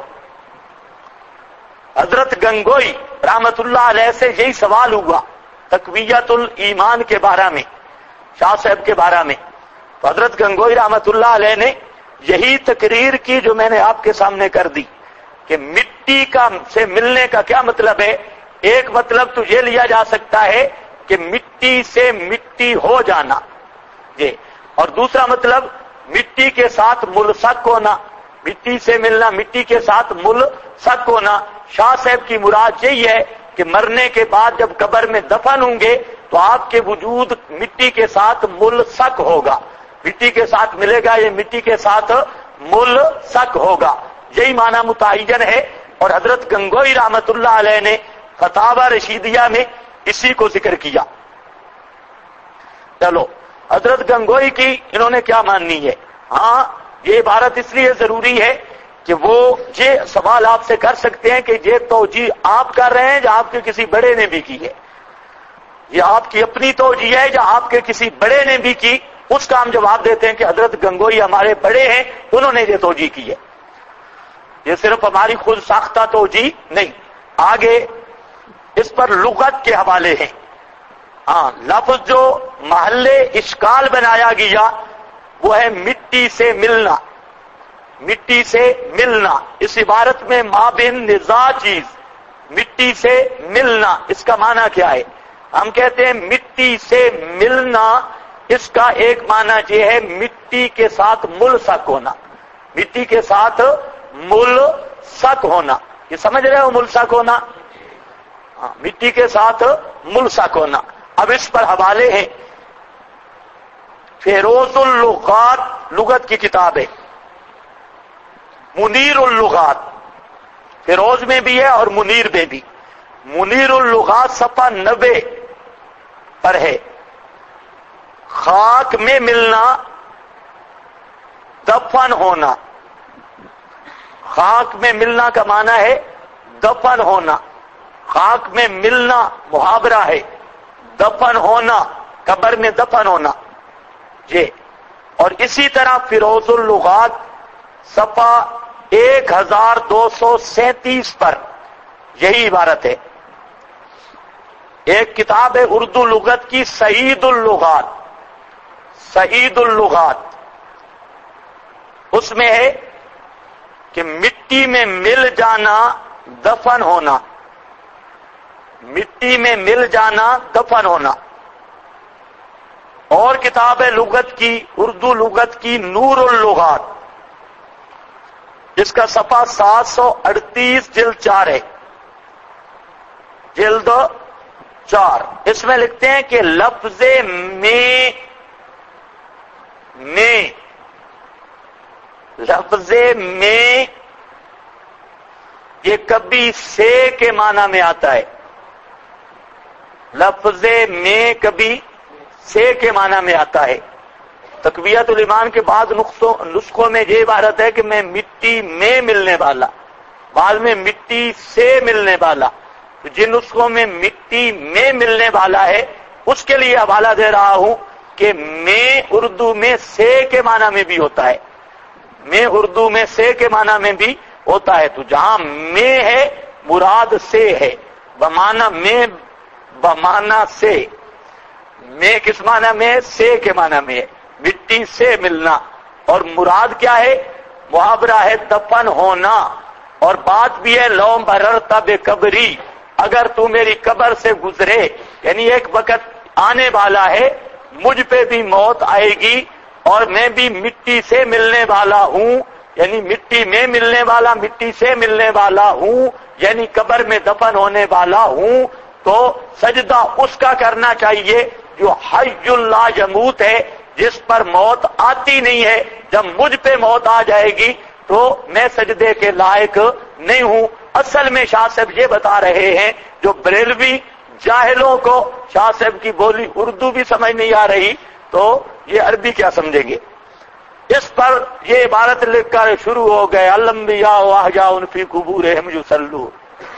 حضرت گنگوئی رحمت اللہ علیہ سے یہی سوال ہوا تقویت الایمان کے بارے میں، شاہ صاحب کے بارے میں. تو حضرت گنگوئی رحمت اللہ علیہ نے یہی تقریر کی جو میں نے آپ کے سامنے کر دی کہ مٹی کا سے ملنے کا کیا مطلب ہے. ایک مطلب تو یہ لیا جا سکتا ہے کہ مٹی سے مٹی ہو جانا یہ، اور دوسرا مطلب مٹی کے ساتھ ملصق ہونا، مٹی سے ملنا، مٹی کے ساتھ ملصق ہونا. شاہ صاحب کی مراد یہی ہے کہ مرنے کے بعد جب قبر میں دفن ہوں گے تو آپ کے وجود مٹی کے ساتھ ملصق ہوگا، مٹی کے ساتھ ملے گا، یہ مٹی کے ساتھ ملصق ہوگا، یہی معنی متعین ہے. اور حضرت گنگوئی رحمت اللہ علیہ نے فتاوی رشیدیہ میں اسی کو ذکر کیا. چلو حضرت گنگوئی کی انہوں نے کیا ماننی ہے؟ ہاں یہ عبارت اس لیے ضروری ہے کہ وہ یہ سوال آپ سے کر سکتے ہیں کہ یہ توجیہ آپ کر رہے ہیں یا آپ کے کسی بڑے نے بھی کی ہے، یہ آپ کی اپنی توجیہ ہے یا آپ کے کسی بڑے نے بھی کی. اس کا ہم جواب دیتے ہیں کہ حضرت گنگوئی ہمارے بڑے ہیں، انہوں نے یہ توجیہ کی ہے، یہ صرف ہماری خود ساختہ توجیہ نہیں. آگے اس پر لغت کے حوالے ہیں. ہاں لفظ جو محل اشکال بنایا گیا وہ ہے مٹی سے ملنا، مٹی سے ملنا. اس عبارت میں مابین نزاع چیز مٹی سے ملنا، اس کا معنی کیا ہے؟ ہم کہتے ہیں مٹی سے ملنا، اس کا ایک معنی یہ ہے مٹی کے ساتھ ملصق ہونا، مٹی کے ساتھ ملصق ہونا. یہ سمجھ رہے ہو ملصق ہونا؟ ہاں مٹی کے ساتھ ملصق ہونا. اب اس پر حوالے ہیں. فیروز اللغات لغت کی کتاب ہے، منیر اللغات فیروز میں بھی ہے اور منیر میں بھی. منیر اللغات صفحہ 90 پر ہے. خاک میں ملنا، دفن ہونا. خاک میں ملنا کا معنی ہے دفن ہونا. خاک میں ملنا محاورہ ہے، دفن ہونا قبر میں دفن ہونا یہ. اور اسی طرح فیروز اللغات صفحہ 1237 پر یہی عبارت ہے. ایک کتاب ہے اردو لغت کی سعید اللغات، سعید اللغات، اس میں ہے کہ مٹی میں مل جانا دفن ہونا، مٹی میں مل جانا دفن ہونا. اور کتاب ہے لغت کی اردو لغت کی نور اللغات، جس کا صفحہ 738 جلد 4 ہے، جلد 4. اس میں لکھتے ہیں کہ لفظ میں لفظ میں یہ کبھی سے کے معنی میں آتا ہے. لفظ میں کبھی سے کے معنی میں آتا ہے. تقویت الایمان کے بعض نسخوں میں یہ عبارت ہے کہ میں مٹی میں ملنے والا، بعد میں مٹی سے ملنے والا. تو جن نسخوں میں مٹی میں ملنے والا ہے اس کے لیے حوالہ دے رہا ہوں کہ میں اردو میں سے کے معنی میں بھی ہوتا ہے، میں اردو میں سے کے معنی میں بھی ہوتا ہے. تو جہاں میں ہے مراد سے ہے، بمعنی میں، بمعنی سے. میں کس معنی میں؟ سے کے معنی میں ہے، مٹی سے ملنا. اور مراد کیا ہے؟ محاورہ ہے دفن ہونا. اور بات بھی ہے لو مررت بقبری، اگر تو میری قبر سے گزرے، یعنی ایک وقت آنے والا ہے مجھ پہ بھی موت آئے گی اور میں بھی مٹی سے ملنے والا ہوں، یعنی مٹی میں ملنے والا، مٹی سے ملنے والا ہوں، یعنی قبر میں دفن ہونے والا ہوں. تو سجدہ اس کا کرنا چاہیے جو حی لا یموت ہے، جس پر موت آتی نہیں ہے. جب مجھ پہ موت آ جائے گی تو میں سجدے کے لائق نہیں ہوں. اصل میں شاہ صاحب یہ بتا رہے ہیں، جو بریلوی جاہلوں کو شاہ صاحب کی بولی اردو بھی سمجھ نہیں آ رہی تو تو یہ عربی کیا سمجھیں گے؟ اس پر یہ عبارت لکھ کر شروع ہو گئے الانبیاء واحیاء فی قبورہم یصلون،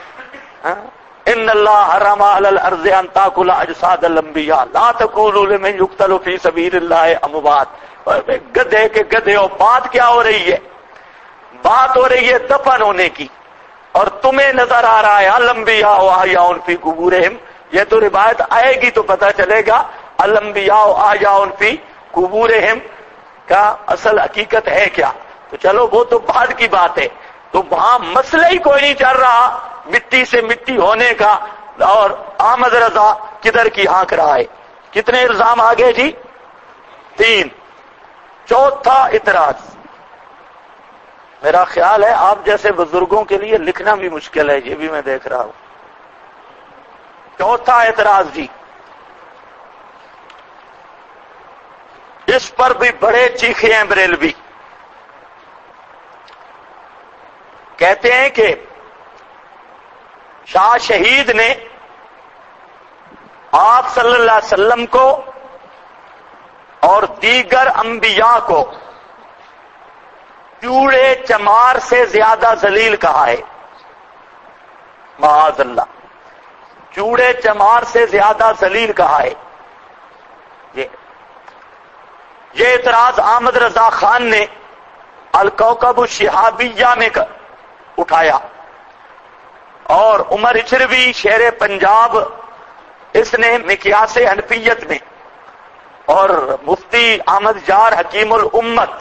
ان اللہ حرم علی الارض ان تاکل اجساد الانبیاء لا تقولوا لمن یقتل فی سبیل اللہ اموات۔ گدھے کے گدھے ہو، بات کیا ہو رہی ہے؟ بات ہو رہی ہے دفن ہونے کی، اور تمہیں نظر آ رہا ہے الانبیاء واحیاء فی قبورہم۔ یہ تو روایت آئے گی تو پتہ چلے گا الانبیاء واحیاء فی قبورہم کا اصل حقیقت ہے کیا۔ تو چلو وہ تو بعد کی بات ہے، تو وہاں مسئلہ ہی کوئی نہیں چل رہا مٹی سے مٹی ہونے کا، اور احمد رضا کدھر کی ہانک رہا ہے۔ کتنے الزام آگے جی؟ 3۔ چوتھا اعتراض، میرا خیال ہے آپ جیسے بزرگوں کے لیے لکھنا بھی مشکل ہے، یہ بھی میں دیکھ رہا ہوں۔ چوتھا اعتراض جی، اس پر بھی بڑے چیخے ہیں بریلوی، کہتے ہیں کہ شاہ شہید نے آپ صلی اللہ علیہ وسلم کو اور دیگر انبیاء کو چوڑے چمار سے زیادہ ذلیل کہا ہے، معاذ اللہ، چوڑے چمار سے زیادہ ذلیل کہا ہے۔ یہ اعتراض احمد رضا خان نے الکوكب الشہابیہ میں اٹھایا، اور عمر اچھروی شیر پنجاب اس نے مقیاس حنفیت میں، اور مفتی احمد جار حکیم الامت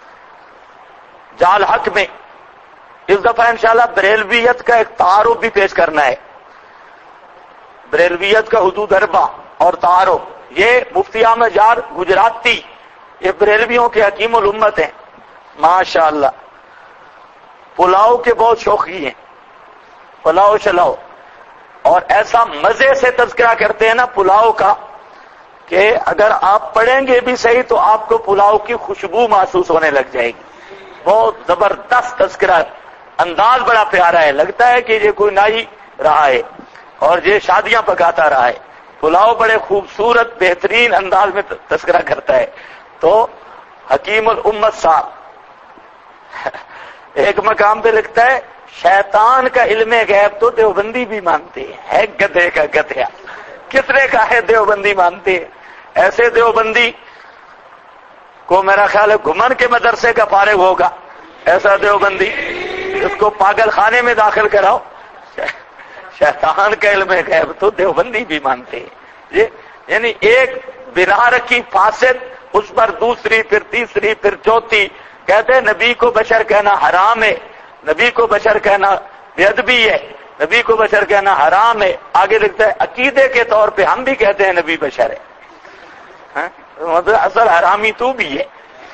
جال حق میں اس دفعہ انشاءاللہ بریلویت کا ایک تعارف بھی پیش کرنا ہے، بریلویت کا حدود اربع اور تعارف۔ یہ مفتی احمد جار گجراتی، یہ بریلویوں کے حکیم الامت ہیں ماشاءاللہ، پلاؤ کے بہت شوقی ہیں، پلاؤ چلاؤ، اور ایسا مزے سے تذکرہ کرتے ہیں نا پلاؤ کا کہ اگر آپ پڑھیں گے بھی صحیح تو آپ کو پلاؤ کی خوشبو محسوس ہونے لگ جائے گی۔ بہت زبردست تذکرہ، انداز بڑا پیارا ہے، لگتا ہے کہ یہ کوئی نائی رہا ہے اور یہ شادیاں پکاتا رہا ہے۔ پلاؤ بڑے خوبصورت بہترین انداز میں تذکرہ کرتا ہے۔ تو حکیم الامت صاحب ایک مقام پہ لکھتا ہے شیطان کا علم غیب تو دیوبندی بھی مانتے ہیں، گدھے کا گدھیا، کتنے کا ہے دیوبندی مانتے ہیں۔ ایسے دیوبندی کو میرا خیال ہے گھمن کے مدرسے کا فارغ ہوگا، ایسا دیوبندی اس کو پاگل خانے میں داخل کراؤ۔ شیطان کا علم غیب تو دیوبندی بھی مانتے ہیں، یعنی ایک بنا رکھی فاسد، اس پر دوسری پھر تیسری پھر چوتھی، کہتے ہیں نبی کو بشر کہنا حرام ہے، نبی کو بشر کہنا بے ادبی ہے، نبی کو بشر کہنا حرام ہے۔ آگے لکھتا ہے عقیدے کے طور پہ ہم بھی کہتے ہیں نبی بشر ہے، مطلب اصل حرامی تو بھی ہے،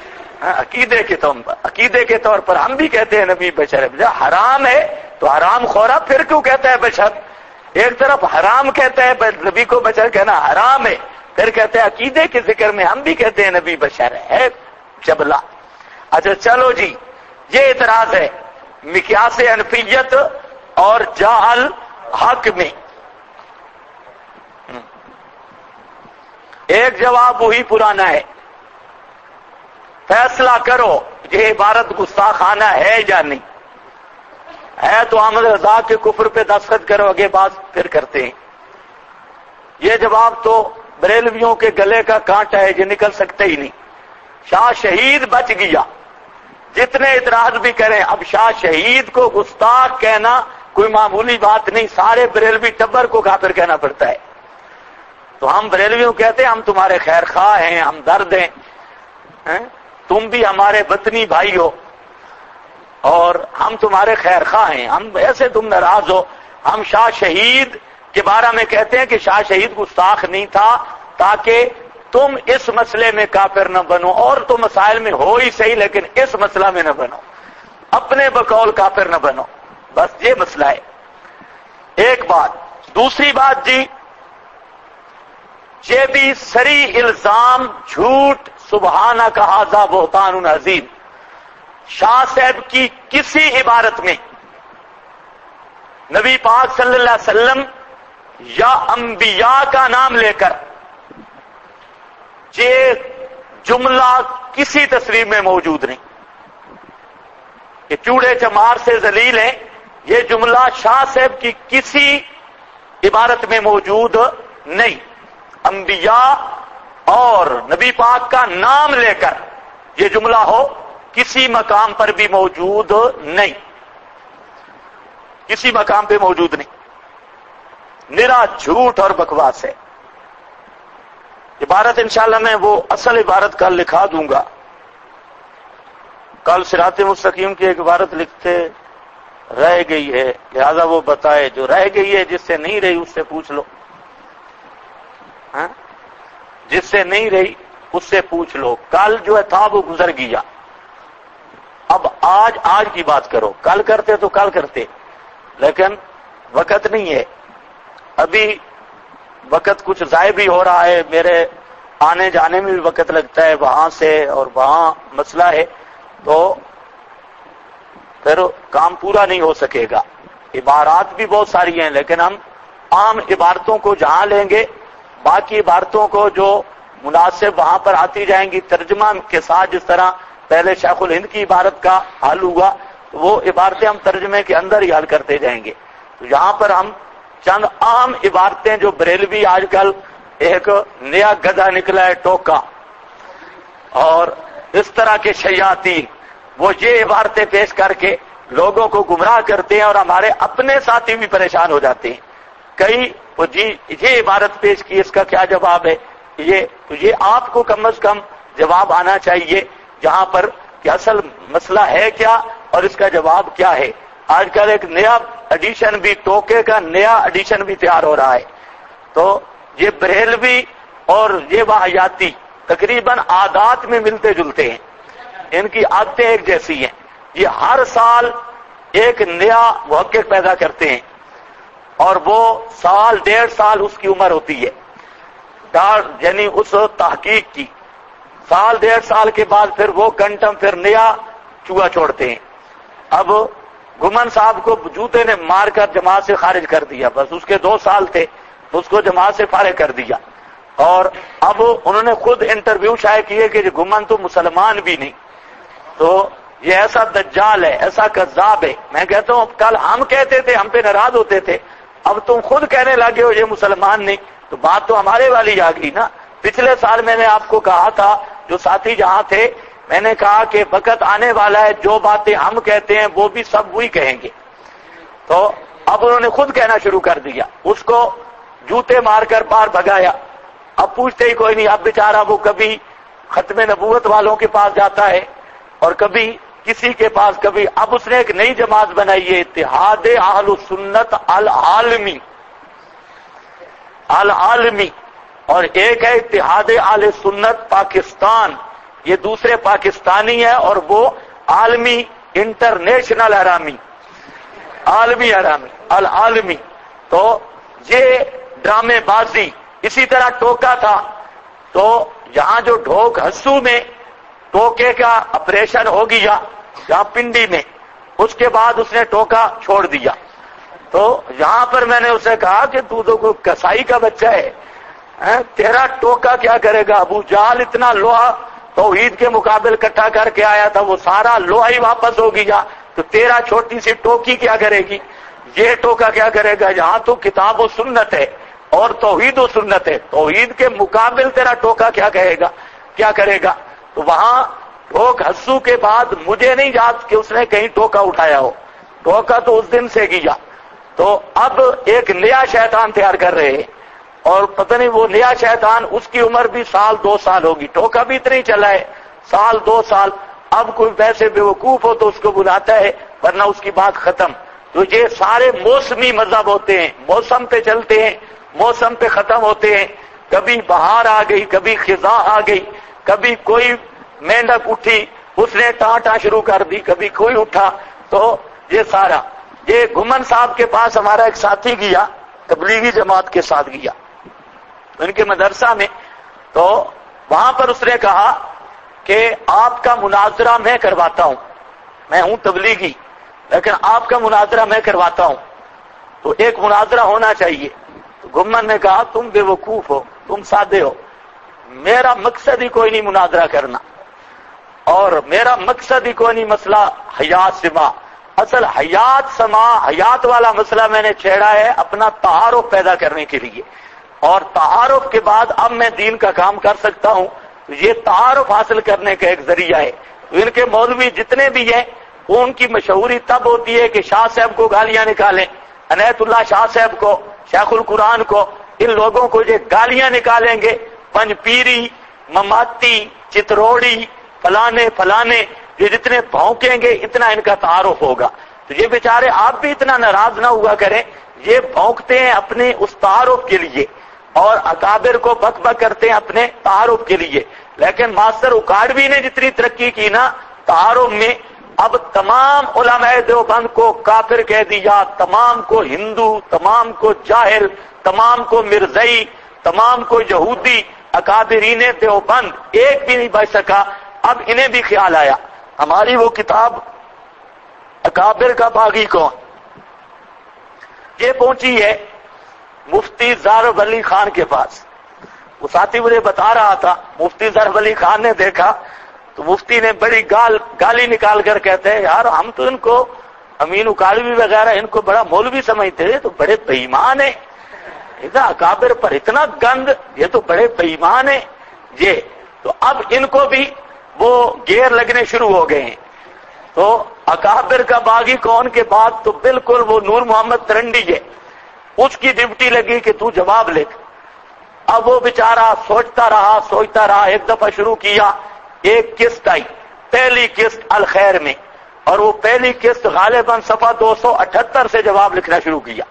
عقیدے کے طور پر ہم بھی کہتے ہیں نبی بشر ہے۔ جب حرام ہے تو حرام خورا پھر کیوں کہتا ہے بشر؟ ایک طرف حرام کہتا ہے نبی کو بشر کہنا حرام ہے، پھر کہتے ہیں عقیدے کے ذکر میں ہم بھی کہتے ہیں نبی بشر ہے، جبلا۔ اچھا چلو جی، یہ اعتراض ہے مقیاس حنفیت اور جعل حق میں۔ ایک جواب وہی پرانا ہے، فیصلہ کرو یہ عبارت گستاخانہ ہے یا نہیں ہے، تو احمد رضا کے کفر پہ دستخط کرو، آگے بات پھر کرتے ہیں۔ یہ جواب تو بریلویوں کے گلے کا کانٹا ہے، یہ نکل سکتے ہی نہیں۔ شاہ شہید بچ گیا، جتنے اعتراض بھی کریں، اب شاہ شہید کو گستاخ کہنا کوئی معمولی بات نہیں، سارے بریلوی ٹبر کو کافر کہنا پڑتا ہے۔ تو ہم بریلویوں کہتے ہیں ہم تمہارے خیر خواہ ہیں، ہم درد ہیں، تم بھی ہمارے وطنی بھائی ہو اور ہم تمہارے خیر خواہ ہیں، ہم ایسے تم ناراض ہو۔ ہم شاہ شہید کے بارے میں کہتے ہیں کہ شاہ شہید گستاخ نہیں تھا تاکہ تم اس مسئلے میں کافر نہ بنو، اور تو مسائل میں ہو ہی صحیح لیکن اس مسئلہ میں نہ بنو، اپنے بقول کافر نہ بنو، بس یہ مسئلہ ہے۔ ایک بات، دوسری بات جی، یہ بھی سری الزام جھوٹ، سبحانہ کا ھذا بہتان عظیم۔ شاہ صاحب کی کسی عبارت میں نبی پاک صلی اللہ علیہ وسلم یا انبیاء کا نام لے کر یہ جملہ کسی تصریح میں موجود نہیں کہ چوڑے چمار سے ذلیل ہیں، یہ جملہ شاہ صاحب کی کسی عبارت میں موجود نہیں۔ انبیاء اور نبی پاک کا نام لے کر یہ جملہ ہو کسی مقام پر بھی موجود نہیں، کسی مقام پہ موجود نہیں، نرا جھوٹ اور بکواس ہے۔ عبارت انشاءاللہ میں وہ اصل عبارت کل لکھا دوں گا، کل صراط مستقیم کی ایک عبارت لکھتے رہ گئی ہے، لہذا وہ بتائے، جو رہ گئی ہے جس سے نہیں رہی اس سے پوچھ لو، ہاں؟ جس سے نہیں رہی اس سے پوچھ لو، کل جو ہے تھا وہ گزر گیا، اب آج کی بات کرو، کل کرتے تو کل کرتے، لیکن وقت نہیں ہے، ابھی وقت کچھ ضائع بھی ہو رہا ہے، میرے آنے جانے میں بھی وقت لگتا ہے وہاں سے، اور وہاں مسئلہ ہے، تو پھر کام پورا نہیں ہو سکے گا۔ عبارات بھی بہت ساری ہیں، لیکن ہم عام عبارتوں کو جہاں لیں گے، باقی عبارتوں کو جو مناسب وہاں پر آتی جائیں گی ترجمہ کے ساتھ، جس طرح پہلے شیخ الہند کی عبارت کا حل ہوا، تو وہ عبارتیں ہم ترجمے کے اندر ہی حل کرتے جائیں گے۔ تو یہاں پر ہم چند عام عبارتیں جو بریلوی آج کل ایک نیا گدھا نکلا ہے ٹوکا، اور اس طرح کے شیاطین، وہ یہ عبارتیں پیش کر کے لوگوں کو گمراہ کرتے ہیں، اور ہمارے اپنے ساتھی بھی پریشان ہو جاتے ہیں۔ کئی وہ جی یہ عبارت پیش کی، اس کا کیا جواب ہے، تو یہ آپ کو کم از کم جواب آنا چاہیے جہاں پر کہ اصل مسئلہ ہے کیا اور اس کا جواب کیا ہے۔ آج کل ایک نیا ایڈیشن بھی، ٹوکے کا نیا ایڈیشن بھی تیار ہو رہا ہے، تو یہ بریلوی اور یہ واہیاتی تقریباً عادات میں ملتے جلتے ہیں، ان کی عادتیں ایک جیسی ہیں، یہ ہر سال ایک نیا محقق پیدا کرتے ہیں، اور وہ سال ڈیڑھ سال اس کی عمر ہوتی ہے، یعنی اس تحقیق کی، سال ڈیڑھ سال کے بعد پھر وہ کنٹم پھر نیا چوہا چھوڑتے ہیں۔ اب گمن صاحب کو جوتے نے مار کر جماعت سے خارج کر دیا، بس اس کے 2 سال تھے، اس کو جماعت سے فارغ کر دیا، اور اب انہوں نے خود انٹرویو شائع کیے کہ گمن تو مسلمان بھی نہیں، تو یہ ایسا دجال ہے، ایسا کذاب ہے۔ میں کہتا ہوں کل ہم کہتے تھے، ہم پہ ناراض ہوتے تھے، اب تم خود کہنے لگے ہو یہ مسلمان نہیں، تو بات تو ہمارے والی آ گئی نا۔ پچھلے سال میں نے آپ کو کہا تھا، جو ساتھی جہاں تھے، میں نے کہا کہ وقت آنے والا ہے جو باتیں ہم کہتے ہیں وہ بھی سب وہی کہیں گے، تو اب انہوں نے خود کہنا شروع کر دیا، اس کو جوتے مار کر باہر بھگایا، اب پوچھتے ہی کوئی نہیں، اب بیچارہ وہ کبھی ختم نبوت والوں کے پاس جاتا ہے اور کبھی کسی کے پاس، کبھی اب اس نے ایک نئی جماعت بنائی ہے، اتحاد اہل سنت العالمی، اور ایک ہے اتحاد اہل سنت پاکستان، یہ دوسرے پاکستانی ہے، اور وہ عالمی انٹرنیشنل حرامی، عالمی حرامی العالمی۔ تو یہ ڈرامے بازی اسی طرح ٹوکا تھا، تو یہاں جو ڈھوک ہسو میں ٹوکے کا آپریشن ہو گیا یہاں پنڈی میں، اس کے بعد اس نے ٹوکا چھوڑ دیا، تو یہاں پر میں نے اسے کہا کہ تو کوئی کسائی کا بچہ ہے، تیرا ٹوکا کیا کرے گا؟ ابو جہل اتنا لوہا توحید کے مقابل اکٹھا کر کے آیا تھا، وہ سارا لوہا ہی واپس ہو گیا، تو تیرا چھوٹی سی ٹوکی کیا کرے گی؟ یہ ٹوکا کیا کرے گا؟ یہاں تو کتاب و سنت ہے اور توحید و سنت ہے، توحید کے مقابل تیرا ٹوکا کیا کہے گا، کیا کرے گا؟ تو وہاں ٹوک ہسو کے بعد مجھے نہیں یاد کہ اس نے کہیں ٹوکا اٹھایا ہو، ٹوکا تو اس دن سے گیا، تو اب ایک نیا شیطان تیار کر رہے ہیں، اور پتہ نہیں وہ نیا شیطان، اس کی عمر بھی 1-2 سال ہوگی، ٹوکا بھی اتنا ہی چلا ہے 1-2 سال، اب کوئی ویسے بے وقوف ہو تو اس کو بلاتا ہے، ورنہ اس کی بات ختم۔ تو یہ سارے موسمی مذہب ہوتے ہیں، موسم پہ چلتے ہیں، موسم پہ ختم ہوتے ہیں، کبھی بہار آ گئی، کبھی خزاں آ گئی، کبھی کوئی مینڈک اٹھی اس نے ٹانٹا شروع کر دی، کبھی کوئی اٹھا، تو یہ سارا، یہ گمن صاحب کے پاس ہمارا ایک ساتھی گیا، تبلیغی جماعت کے ساتھ گیا ان کے مدرسہ میں، تو وہاں پر اس نے کہا کہ آپ کا مناظرہ میں کرواتا ہوں، میں ہوں تبلیغی لیکن آپ کا مناظرہ میں کرواتا ہوں، تو ایک مناظرہ ہونا چاہیے۔ تو گمن نے کہا تم بے وقوف ہو، تم سادے ہو، میرا مقصد ہی کوئی نہیں مناظرہ کرنا، اور میرا مقصد ہی کوئی نہیں مسئلہ حیات سما. اصل حیات سما حیات والا مسئلہ میں نے چھیڑا ہے اپنا تعارف پیدا کرنے کے لیے، اور تعارف کے بعد اب میں دین کا کام کر سکتا ہوں. یہ تعارف حاصل کرنے کا ایک ذریعہ ہے. ان کے مولوی جتنے بھی ہیں ان کی مشہوری تب ہوتی ہے کہ شاہ صاحب کو گالیاں نکالیں، عنایت اللہ شاہ صاحب کو، شیخ القرآن کو، ان لوگوں کو یہ گالیاں نکالیں گے، پنج پیری، مماتی، چتروڑی، فلانے یہ جتنے بھونکیں گے اتنا ان کا تعارف ہوگا. تو یہ بیچارے آپ بھی اتنا ناراض نہ ہوا کریں، یہ بھونکتے ہیں اپنے اس تعارف کے لیے اور اکابر کو بک بک کرتے ہیں اپنے تعارف کے لیے. لیکن ماسٹر اکاڑوی نے جتنی ترقی کی نا تعارف میں، اب تمام علماء دیوبند کو کافر کہہ دیا، تمام کو ہندو، تمام کو جاہل، تمام کو مرزائی، تمام کو یہودی. اکابرین دیوبند ایک بھی نہیں بچ سکا. اب انہیں بھی خیال آیا ہماری وہ کتاب اکابر کا باغی کون یہ پہنچی ہے مفتی ظاہر علی خان کے پاس. وہ ساتھی مجھے بتا رہا تھا مفتی ظاہر علی خان نے دیکھا تو مفتی نے بڑی گالی نکال کر کہتے ہیں یار ہم تو ان کو امین اکاڑوی وغیرہ ان کو بڑا مولوی سمجھتے ہیں، تو بڑے بے ایمان ہیں، اکابر پر اتنا گند، یہ تو بڑے بے ایمان ہیں. یہ تو اب ان کو بھی وہ گیر لگنے شروع ہو گئے ہیں. تو اکابر کا باغی کون کے بعد تو بالکل وہ نور محمد ترنڈی ہے، اس کی ڈیوٹی لگی کہ تو جواب لکھ. اب وہ بیچارہ سوچتا رہا. ایک دفعہ شروع کیا، ایک قسط آئی، پہلی قسط الخیر میں، اور وہ پہلی قسط غالباً صفحہ 278 سے جواب لکھنا شروع کیا.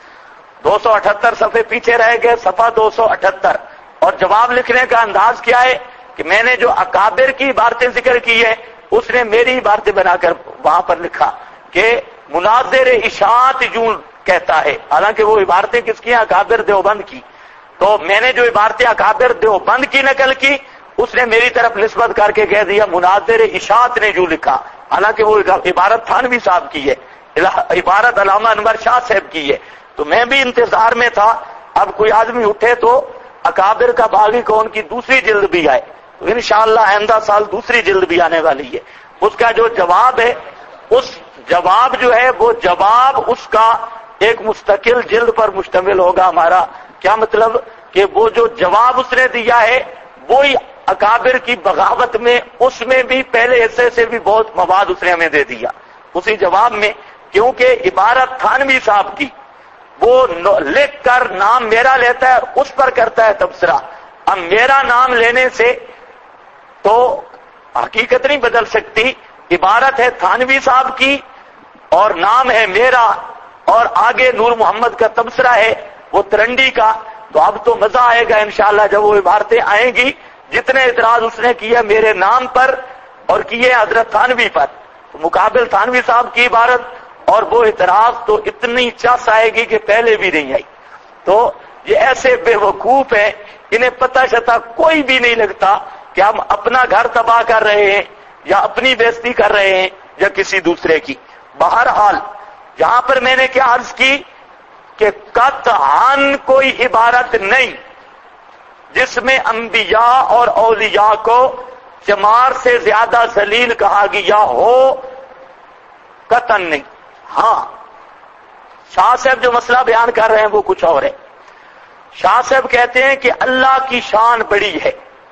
278 صفحے پیچھے رہ گئے، صفحہ 278. اور جواب لکھنے کا انداز کیا ہے کہ میں نے جو اکابر کی عبارتیں ذکر کی ہے اس نے میری عبارتیں بنا کر وہاں پر لکھا کہ مناظر اشاعت یوں کہتا ہے، حالانکہ وہ عبارتیں کس کی ہیں؟ اکابر دیوبند کی. تو میں نے جو عبارتیں اکابر دیوبند کی نقل کی اس نے میری طرف نسبت کر کے کہہ دیا مناظر اشاعت نے جو لکھا، حالانکہ وہ عبارت تھانوی صاحب کی ہے، عبارت علامہ انور شاہ صاحب کی ہے. تو میں بھی انتظار میں تھا اب کوئی آدمی اٹھے تو اکابر کا باغی کون کی دوسری جلد بھی آئے. تو انشاءاللہ آئندہ سال دوسری جلد بھی آنے والی ہے. اس کا جو جواب ہے، اس جواب جو ہے وہ جواب اس کا ایک مستقل جلد پر مشتمل ہوگا. ہمارا کیا مطلب کہ وہ جو جواب اس نے دیا ہے وہی اکابر کی بغاوت میں، اس میں بھی پہلے حصے سے بھی بہت مواد اس نے ہمیں دے دیا اسی جواب میں. کیونکہ عبارت تھانوی صاحب کی وہ لکھ کر نام میرا لیتا ہے، اس پر کرتا ہے تبصرہ. اب میرا نام لینے سے تو حقیقت نہیں بدل سکتی. عبارت ہے تھانوی صاحب کی اور نام ہے میرا، اور آگے نور محمد کا تبصرہ ہے وہ ترنڈی کا. تو اب تو مزہ آئے گا انشاءاللہ جب وہ عبارتیں آئیں گی. جتنے اعتراض اس نے کیے میرے نام پر اور کیے حضرت تھانوی پر، تو مقابل تھانوی صاحب کی عبارت اور وہ اعتراض تو اتنی چس آئے گی کہ پہلے بھی نہیں آئی. تو یہ ایسے بے وقوف ہیں، انہیں پتہ شتا کوئی بھی نہیں لگتا کہ ہم اپنا گھر تباہ کر رہے ہیں یا اپنی بےزتی کر رہے ہیں یا کسی دوسرے کی. بہرحال یہاں پر میں نے کیا عرض کی کہ قطعاً کوئی عبارت نہیں جس میں انبیاء اور اولیاء کو چمار سے زیادہ ذلیل کہا گیا ہو، قطعاً نہیں. ہاں شاہ صاحب جو مسئلہ بیان کر رہے ہیں وہ کچھ اور ہے. شاہ صاحب کہتے ہیں کہ اللہ کی شان بڑی ہے.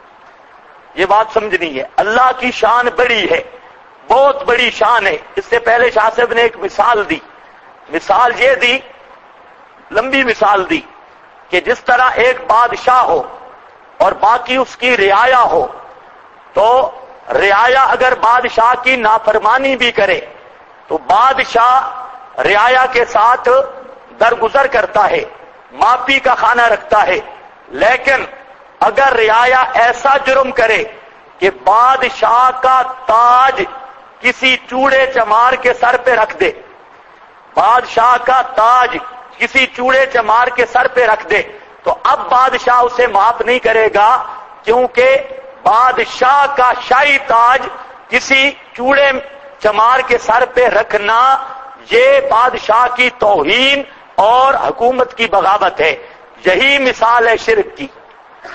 یہ بات سمجھنی ہے، اللہ کی شان بڑی ہے، بہت بڑی شان ہے. اس سے پہلے شاہ صاحب نے ایک مثال دی. مثال یہ دی، لمبی مثال دی کہ جس طرح ایک بادشاہ ہو اور باقی اس کی رعایا ہو، تو رعایا اگر بادشاہ کی نافرمانی بھی کرے تو بادشاہ رعایا کے ساتھ درگزر کرتا ہے، معافی کا خانہ رکھتا ہے. لیکن اگر رعایا ایسا جرم کرے کہ بادشاہ کا تاج کسی چوڑے چمار کے سر پہ رکھ دے، بادشاہ کا تاج کسی چوڑے چمار کے سر پہ رکھ دے، تو اب بادشاہ اسے معاف نہیں کرے گا، کیونکہ بادشاہ کا شاہی تاج کسی چوڑے چمار کے سر پہ رکھنا یہ بادشاہ کی توہین اور حکومت کی بغاوت ہے. یہی مثال ہے شرک کی.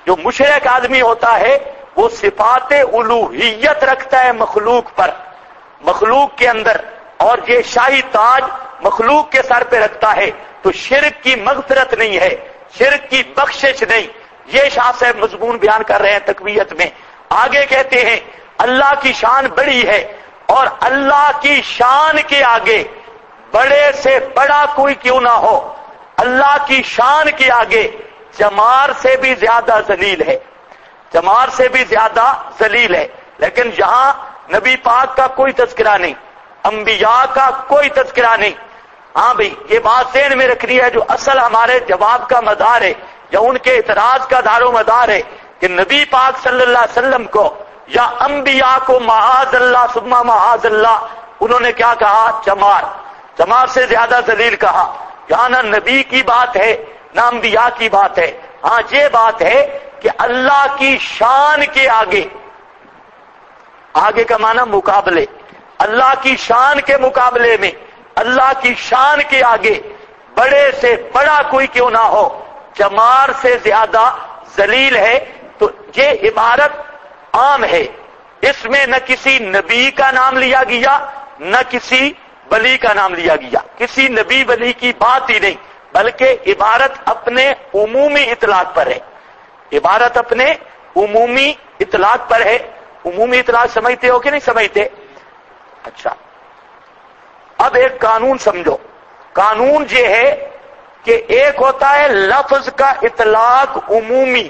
جو مشرک آدمی ہوتا ہے وہ صفات الوہیت رکھتا ہے مخلوق پر، مخلوق کے اندر، اور یہ شاہی تاج مخلوق کے سر پہ رکھتا ہے، تو شرک کی مغفرت نہیں ہے، شرک کی بخشش نہیں۔ یہ شاہ صاحب مضمون بیان کر رہے ہیں تقویت میں۔ آگے کہتے ہیں اللہ کی شان بڑی ہے، اور اللہ کی شان کے آگے بڑے سے بڑا کوئی کیوں نہ ہو، اللہ کی شان کے آگے جمار سے بھی زیادہ ذلیل ہے، جمار سے بھی زیادہ ذلیل ہے۔ لیکن یہاں نبی پاک کا کوئی تذکرہ نہیں، انبیاء کا کوئی تذکرہ نہیں۔ ہاں بھئی یہ بات ذہن میں رکھنی ہے، جو اصل ہمارے جواب کا مدار ہے یا ان کے اعتراض کا دار و مدار ہے کہ نبی پاک صلی اللہ علیہ وسلم کو یا انبیاء کو معاذ اللہ ثم معاذ اللہ انہوں نے کیا کہا؟ جمار، جمار سے زیادہ ذلیل کہا۔ یہاں نہ نبی کی بات ہے نہ انبیاء کی بات ہے، ہاں یہ بات ہے کہ اللہ کی شان کے آگے، آگے کا معنی مقابلے، اللہ کی شان کے مقابلے میں، اللہ کی شان کے آگے بڑے سے بڑا کوئی کیوں نہ ہو، جمار سے زیادہ ذلیل ہے۔ تو یہ عبارت عام ہے، اس میں نہ کسی نبی کا نام لیا گیا نہ کسی ولی کا نام لیا گیا، کسی نبی ولی کی بات ہی نہیں، بلکہ عبارت اپنے عمومی اطلاق پر ہے، عبارت اپنے عمومی اطلاق پر ہے۔ عمومی اطلاق سمجھتے ہو کہ نہیں سمجھتے؟ اچھا، اب ایک قانون سمجھو۔ قانون یہ ہے کہ ایک ہوتا ہے لفظ کا اطلاق عمومی،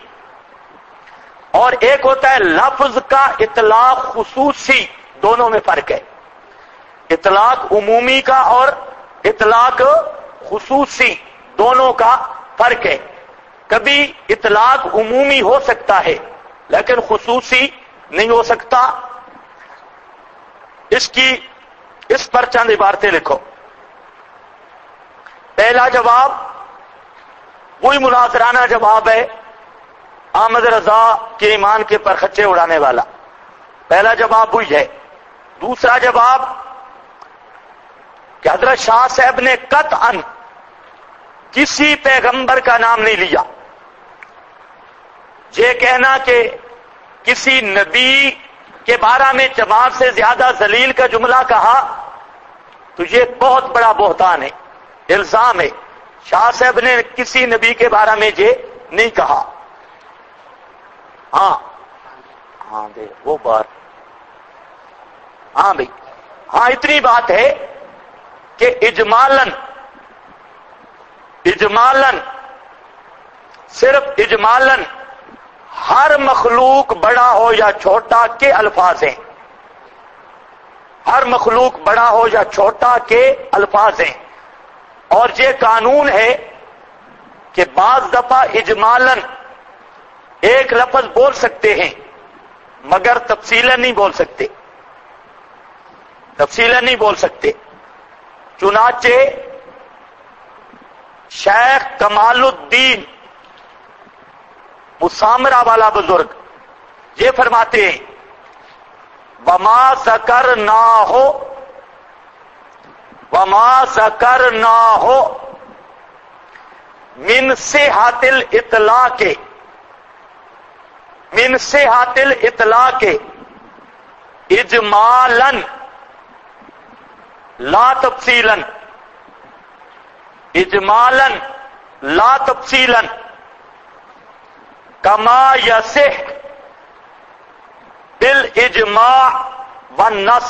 اور ایک ہوتا ہے لفظ کا اطلاق خصوصی، دونوں میں فرق ہے۔ اطلاق عمومی کا اور اطلاق خصوصی دونوں کا فرق ہے۔ کبھی اطلاق عمومی ہو سکتا ہے لیکن خصوصی نہیں ہو سکتا۔ اس پر چند عبارتیں لکھو۔ پہلا جواب وہی مناظرانہ جواب ہے احمد رضا کے ایمان کے پرخچے اڑانے والا، پہلا جواب وہی ہے۔ دوسرا جواب کہ حضرت شاہ صاحب نے قطعاً کسی پیغمبر کا نام نہیں لیا۔ یہ کہنا کہ کسی نبی کے بارے میں جماعت سے زیادہ ذلیل کا جملہ کہا تو یہ بہت بڑا بہتان ہے، الزام ہے۔ شاہ صاحب نے کسی نبی کے بارے میں یہ نہیں کہا۔ ہاں دے وہ بات، ہاں بھائی، ہاں اتنی بات ہے کہ اجمالاً صرف اجمالاً ہر مخلوق بڑا ہو یا چھوٹا کے الفاظ ہیں، ہر مخلوق بڑا ہو یا چھوٹا کے الفاظ ہیں۔ اور یہ قانون ہے کہ بعض دفعہ اجمالاً ایک لفظ بول سکتے ہیں مگر تفصیلاً نہیں بول سکتے، تفصیلاً نہیں بول سکتے۔ چنانچہ شیخ کمال الدین مسامرہ والا بزرگ یہ فرماتے ہیں وما ذکرناہ من صحت الاطلاق اجمالا لا تفصیلا، اجمالا لا تفصیلا کما یصح بالاجماع والنص،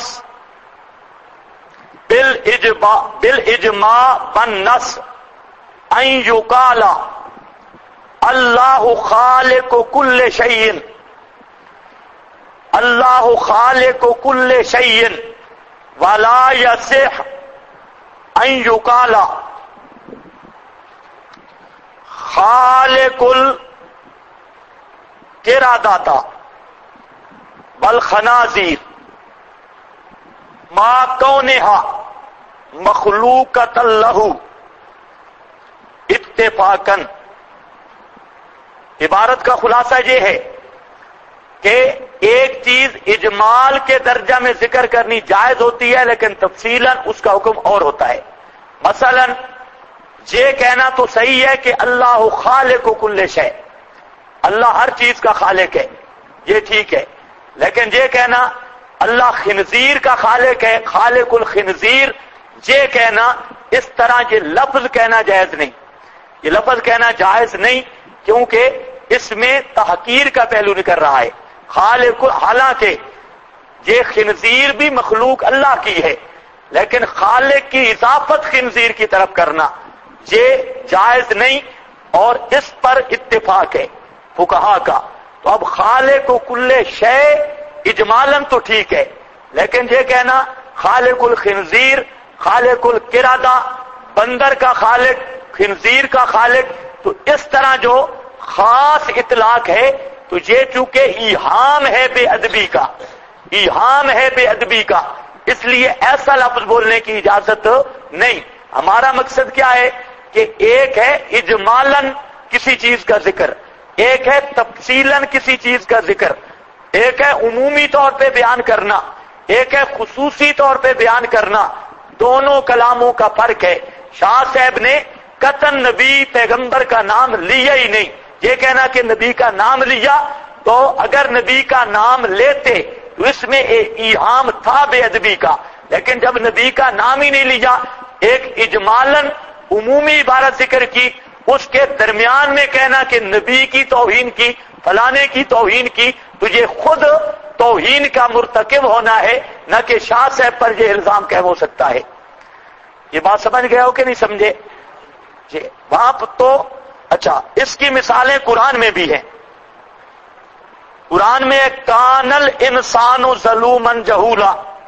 بالاجماع والنص ان یقال اللہ خالق کل شیء، اللہ خالق کل شیء ولا یصح ان یقال خالق القرادۃ والخنازیر ما کونہا مخلوقۃ لہ اتفاقاً۔ عبارت کا خلاصہ یہ ہے کہ ایک چیز اجمال کے درجہ میں ذکر کرنی جائز ہوتی ہے لیکن تفصیلاً اس کا حکم اور ہوتا ہے۔ مثلاً یہ کہنا تو صحیح ہے کہ اللہ خالق کل شے، اللہ ہر چیز کا خالق ہے، یہ ٹھیک ہے، لیکن یہ کہنا اللہ خنزیر کا خالق ہے، خالق الخنزیر، یہ کہنا اس طرح یہ لفظ کہنا جائز نہیں، یہ لفظ کہنا جائز نہیں، کیونکہ اس میں تحقیر کا پہلو نکل رہا ہے۔ خالق، حالانکہ یہ خنزیر بھی مخلوق اللہ کی ہے، لیکن خالق کی اضافت خنزیر کی طرف کرنا یہ جائز نہیں، اور اس پر اتفاق ہے فقہا کا۔ تو اب خالق و کل شے اجمالاً تو ٹھیک ہے، لیکن یہ کہنا خالق الخنزیر، خالق القردہ، بندر کا خالق، خنزیر کا خالق، تو اس طرح جو خاص اطلاق ہے تو یہ چونکہ ایہام ہے بے ادبی کا، ایہام ہے بے ادبی کا، اس لیے ایسا لفظ بولنے کی اجازت نہیں۔ ہمارا مقصد کیا ہے کہ ایک ہے اجمالاً کسی چیز کا ذکر، ایک ہے تفصیلاً کسی چیز کا ذکر، ایک ہے عمومی طور پہ بیان کرنا، ایک ہے خصوصی طور پہ بیان کرنا، دونوں کلاموں کا فرق ہے۔ شاہ صاحب نے قطعاً نبی پیغمبر کا نام لیا ہی نہیں، یہ کہنا کہ نبی کا نام لیا، تو اگر نبی کا نام لیتے تو اس میں ایہام تھا بے ادبی کا، لیکن جب نبی کا نام ہی نہیں لیا، ایک اجمالاً عمومی عبارت ذکر کی، اس کے درمیان میں کہنا کہ نبی کی توہین کی، فلانے کی توہین کی، تو یہ خود توہین کا مرتکب ہونا ہے، نہ کہ شاہ صاحب پر یہ الزام کیسے ہو سکتا ہے۔ یہ بات سمجھ گئے ہو کہ نہیں سمجھے؟ جی وہاں تو اچھا، اس کی مثالیں قرآن میں بھی ہیں۔ قرآن میں کان الانسان ظلوما جہولا،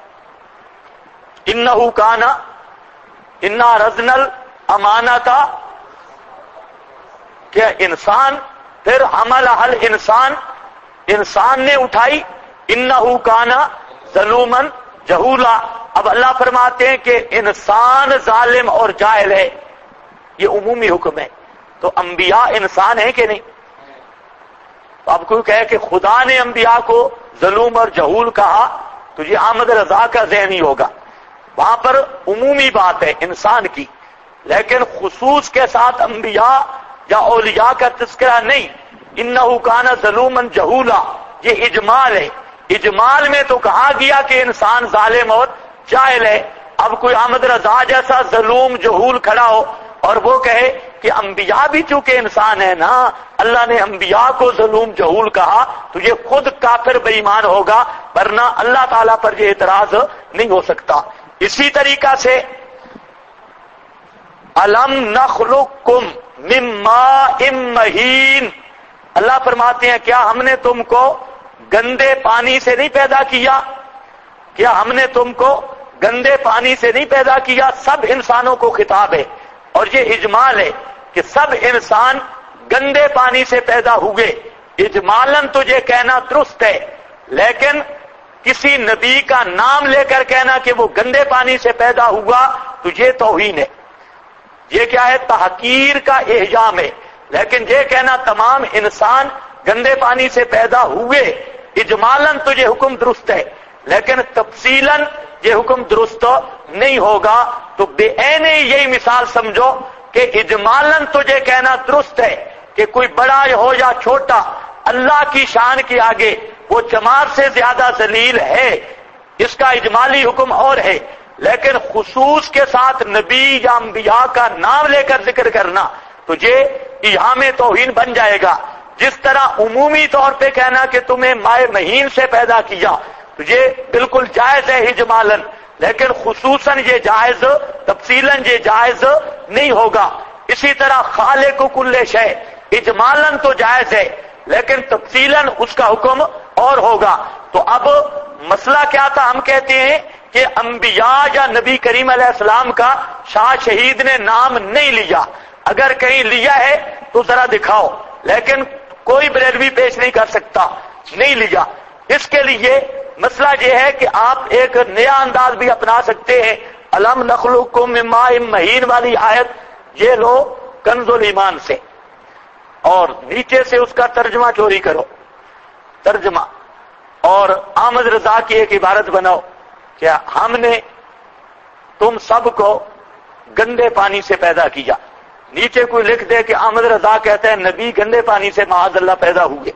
انہ کان انا رزنا الامانۃ، کہ انسان، پھر حمل الانسان، انسان نے اٹھائی، انہ کان ظلوما جہولا۔ اب اللہ فرماتے ہیں کہ انسان ظالم اور جاہل ہے، یہ عمومی حکم ہے، تو انبیاء انسان ہیں کہ نہیں؟ تو اب کوئی کہے کہ خدا نے انبیاء کو ظلوم اور جہول کہا تو یہ احمد رضا کا ذہنی ہوگا، وہاں پر عمومی بات ہے انسان کی، لیکن خصوص کے ساتھ انبیاء یا اولیاء کا تذکرہ نہیں۔ انہ کان ظلوما جہولا، یہ اجمال ہے، اجمال میں تو کہا گیا کہ انسان ظالم اور جاہل ہے۔ اب کوئی احمد رضا جیسا ظلوم جہول کھڑا ہو اور وہ کہے کہ انبیاء بھی چونکہ انسان ہے نا، اللہ نے انبیاء کو ظلوم جہول کہا، تو یہ خود کافر بے ایمان ہوگا، ورنہ اللہ تعالیٰ پر یہ اعتراض نہیں ہو سکتا۔ اسی طریقہ سے الم نخلقکم من ماء مہین، اللہ فرماتے ہیں کیا ہم نے تم کو گندے پانی سے نہیں پیدا کیا؟ کیا ہم نے تم کو گندے پانی سے نہیں پیدا کیا؟ سب انسانوں کو خطاب ہے، اور یہ اجمال ہے کہ سب انسان گندے پانی سے پیدا ہوئے، اجمالاً تو یہ کہنا درست ہے، لیکن کسی نبی کا نام لے کر کہنا کہ وہ گندے پانی سے پیدا ہوا تو یہ توہین ہے، یہ کیا ہے؟ تحقیر کا احجام ہے۔ لیکن یہ کہنا تمام انسان گندے پانی سے پیدا ہوئے، اجمالاً تو یہ حکم درست ہے، لیکن تفصیلاً یہ حکم درست نہیں ہوگا۔ تو بے عین یہی مثال سمجھو کہ اجمالاً تو یہ کہنا درست ہے کہ کوئی بڑا ہو یا چھوٹا، اللہ کی شان کے آگے وہ جماعت سے زیادہ ذلیل ہے، اس کا اجمالی حکم اور ہے، لیکن خصوص کے ساتھ نبی یا انبیاء کا نام لے کر ذکر کرنا تو یہ ایہام توہین بن جائے گا۔ جس طرح عمومی طور پہ کہنا کہ تمہیں مائع مہین سے پیدا کیا تو یہ بالکل جائز ہے اجمالاً، لیکن خصوصاً یہ جائز، تفصیلاً یہ جائز نہیں ہوگا۔ اسی طرح خالق کل شے، اجمالاً تو جائز ہے لیکن تفصیلاً اس کا حکم اور ہوگا۔ تو اب مسئلہ کیا تھا؟ ہم کہتے ہیں کہ انبیاء یا نبی کریم علیہ السلام کا شاہ شہید نے نام نہیں لیا، اگر کہیں لیا ہے تو ذرا دکھاؤ، لیکن کوئی بریلوی پیش نہیں کر سکتا، نہیں لیا۔ اس کے لیے مسئلہ یہ ہے کہ آپ ایک نیا انداز بھی اپنا سکتے ہیں، الم نخلقکم من ماء مہین والی آیت یہ لو کنز الایمان سے، اور نیچے سے اس کا ترجمہ چوری کرو، ترجمہ، اور احمد رضا کی ایک عبارت بناؤ کہ ہم نے تم سب کو گندے پانی سے پیدا کیا، نیچے کوئی لکھ دے کہ احمد رضا کہتا ہے نبی گندے پانی سے معاذ اللہ پیدا ہوئے،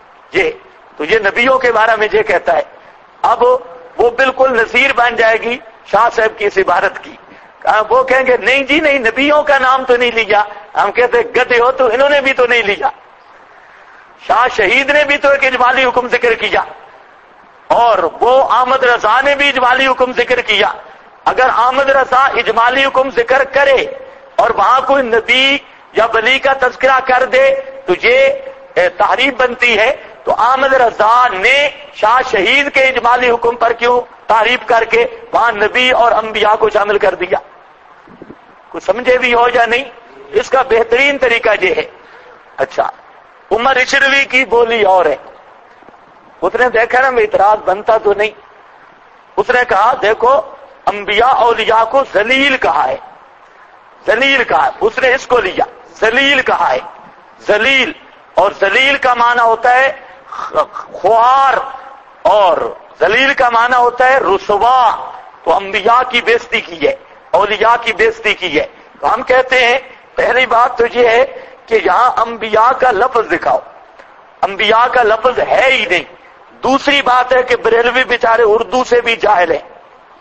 یہ نبیوں کے بارے میں یہ کہتا ہے، اب وہ بالکل نظیر بن جائے گی شاہ صاحب کی اس عبارت کی. وہ کہیں گے نہیں جی نہیں، نبیوں کا نام تو نہیں لیا. ہم کہتے ہیں گدھے ہو تو انہوں نے بھی تو نہیں لیا. شاہ شہید نے بھی تو ایک اجمالی حکم ذکر کیا، اور وہ احمد رضا نے بھی اجمالی حکم ذکر کیا. اگر احمد رضا اجمالی حکم ذکر کرے اور وہاں کوئی نبی یا ولی کا تذکرہ کر دے تو یہ تحریف بنتی ہے. تو احمد رضا نے شاہ شہید کے اجمالی حکم پر کیوں تعریف کر کے وہاں نبی اور انبیاء کو شامل کر دیا؟ کچھ سمجھے بھی ہو یا نہیں؟ اس کا بہترین طریقہ یہ ہے. اچھا، عمر اشروی کی بولی اور ہے. اس نے دیکھا نا میں اعتراض بنتا تو نہیں، اس نے کہا دیکھو انبیاء اولیاء کو ذلیل کہا ہے، ذلیل کہا ہے. اس نے اس کو لیا، ذلیل کہا ہے. ذلیل، اور ذلیل کا معنی ہوتا ہے خوار، اور ذلیل کا معنی ہوتا ہے رسوا. تو انبیاء کی بےزتی کی ہے، اولیاء کی بےزتی کی ہے. تو ہم کہتے ہیں پہلی بات تو یہ ہے کہ یہاں انبیاء کا لفظ دکھاؤ، انبیاء کا لفظ ہے ہی نہیں. دوسری بات ہے کہ بریلوی بیچارے اردو سے بھی جاہل ہیں.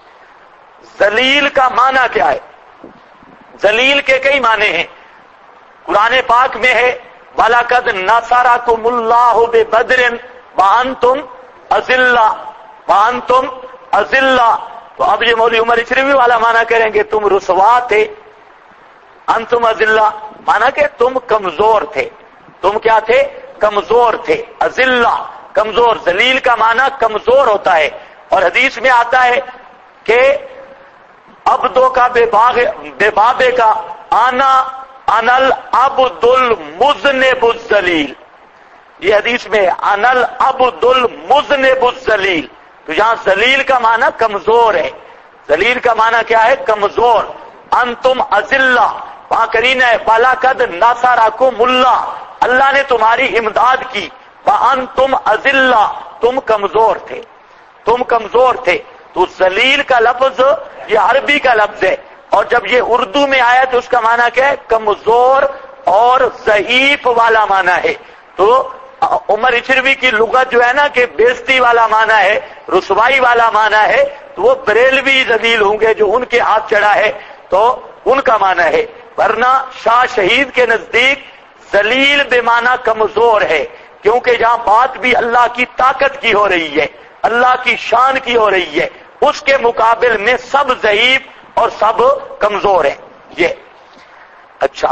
ذلیل کا معنی کیا ہے؟ ذلیل کے کئی معنی ہیں. قرآن پاک میں ہے وَلَقَدْ نَصَرَكُمُ اللَّهُ بِبَدْرٍ وَأَنْتُمْ أَذِلَّةٌ وَأَنْتُمْ أَذِلَّةٌ. تو اب یہ مولوی عمر اشروی والا معنی کریں گے تم رسوا تھے، انتم اذلہ معنی کہ تم کمزور تھے. تم کیا تھے؟ کمزور تھے. اذلہ کمزور، ذلیل کا معنی کمزور ہوتا ہے. اور حدیث میں آتا ہے کہ عبدوں کا بے بابے کا انا العبد المذنب الذلیل. یہ حدیث میں انا العبد المذنب الذلیل. تو یہاں ذلیل کا معنی کمزور ہے. ذلیل کا معنی کیا ہے؟ کمزور. انتم اذلہ وہاں کرینہ ہے وَلَقَدْ نَصَرَكُمُ اللَّهُ، اللہ نے تمہاری امداد کی. وَأَنْتُمْ أَذِلَّةٌ تم کمزور تھے، تم کمزور تھے. تو ذلیل کا لفظ یہ عربی کا لفظ ہے، اور جب یہ اردو میں آیا تو اس کا معنی کیا ہے؟ کمزور اور ضعیف والا معنی ہے. تو عمر اشروی کی لغت جو ہے نا کہ بےزتی والا معنی ہے، رسوائی والا معنی ہے. تو وہ بریلوی ذلیل ہوں گے جو ان کے ہاتھ چڑھا ہے تو ان کا معنی ہے. ورنہ شاہ شہید کے نزدیک ذلیل بے معنی کمزور ہے، کیونکہ جہاں بات بھی اللہ کی طاقت کی ہو رہی ہے، اللہ کی شان کی ہو رہی ہے، اس کے مقابل میں سب ضعیف اور سب کمزور ہیں. یہ اچھا،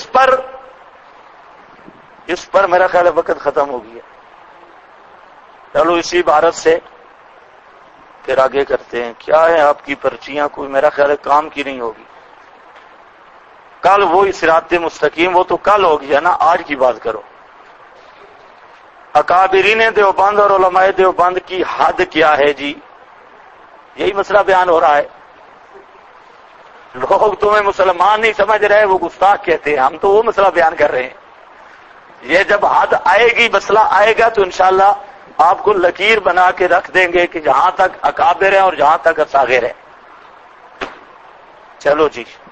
اس پر میرا خیال ہے وقت ختم ہو گیا. چلو اسی عبارت سے پھر آگے کرتے ہیں. کیا ہے آپ کی پرچیاں؟ کوئی میرا خیال ہے کام کی نہیں ہوگی. کل وہ صراط مستقیم وہ تو کل ہو گیا نا، آج کی بات کرو. اکابرین دیوبند اور علماء دیوبند کی حد کیا ہے جی؟ یہی مسئلہ بیان ہو رہا ہے. لوگ تمہیں مسلمان نہیں سمجھ رہے، وہ گستاخ کہتے ہیں. ہم تو وہ مسئلہ بیان کر رہے ہیں. یہ جب حد آئے گی، مسئلہ آئے گا تو انشاءاللہ آپ کو لکیر بنا کے رکھ دیں گے کہ جہاں تک اکابر ہیں اور جہاں تک اصاغر ہیں. چلو جی.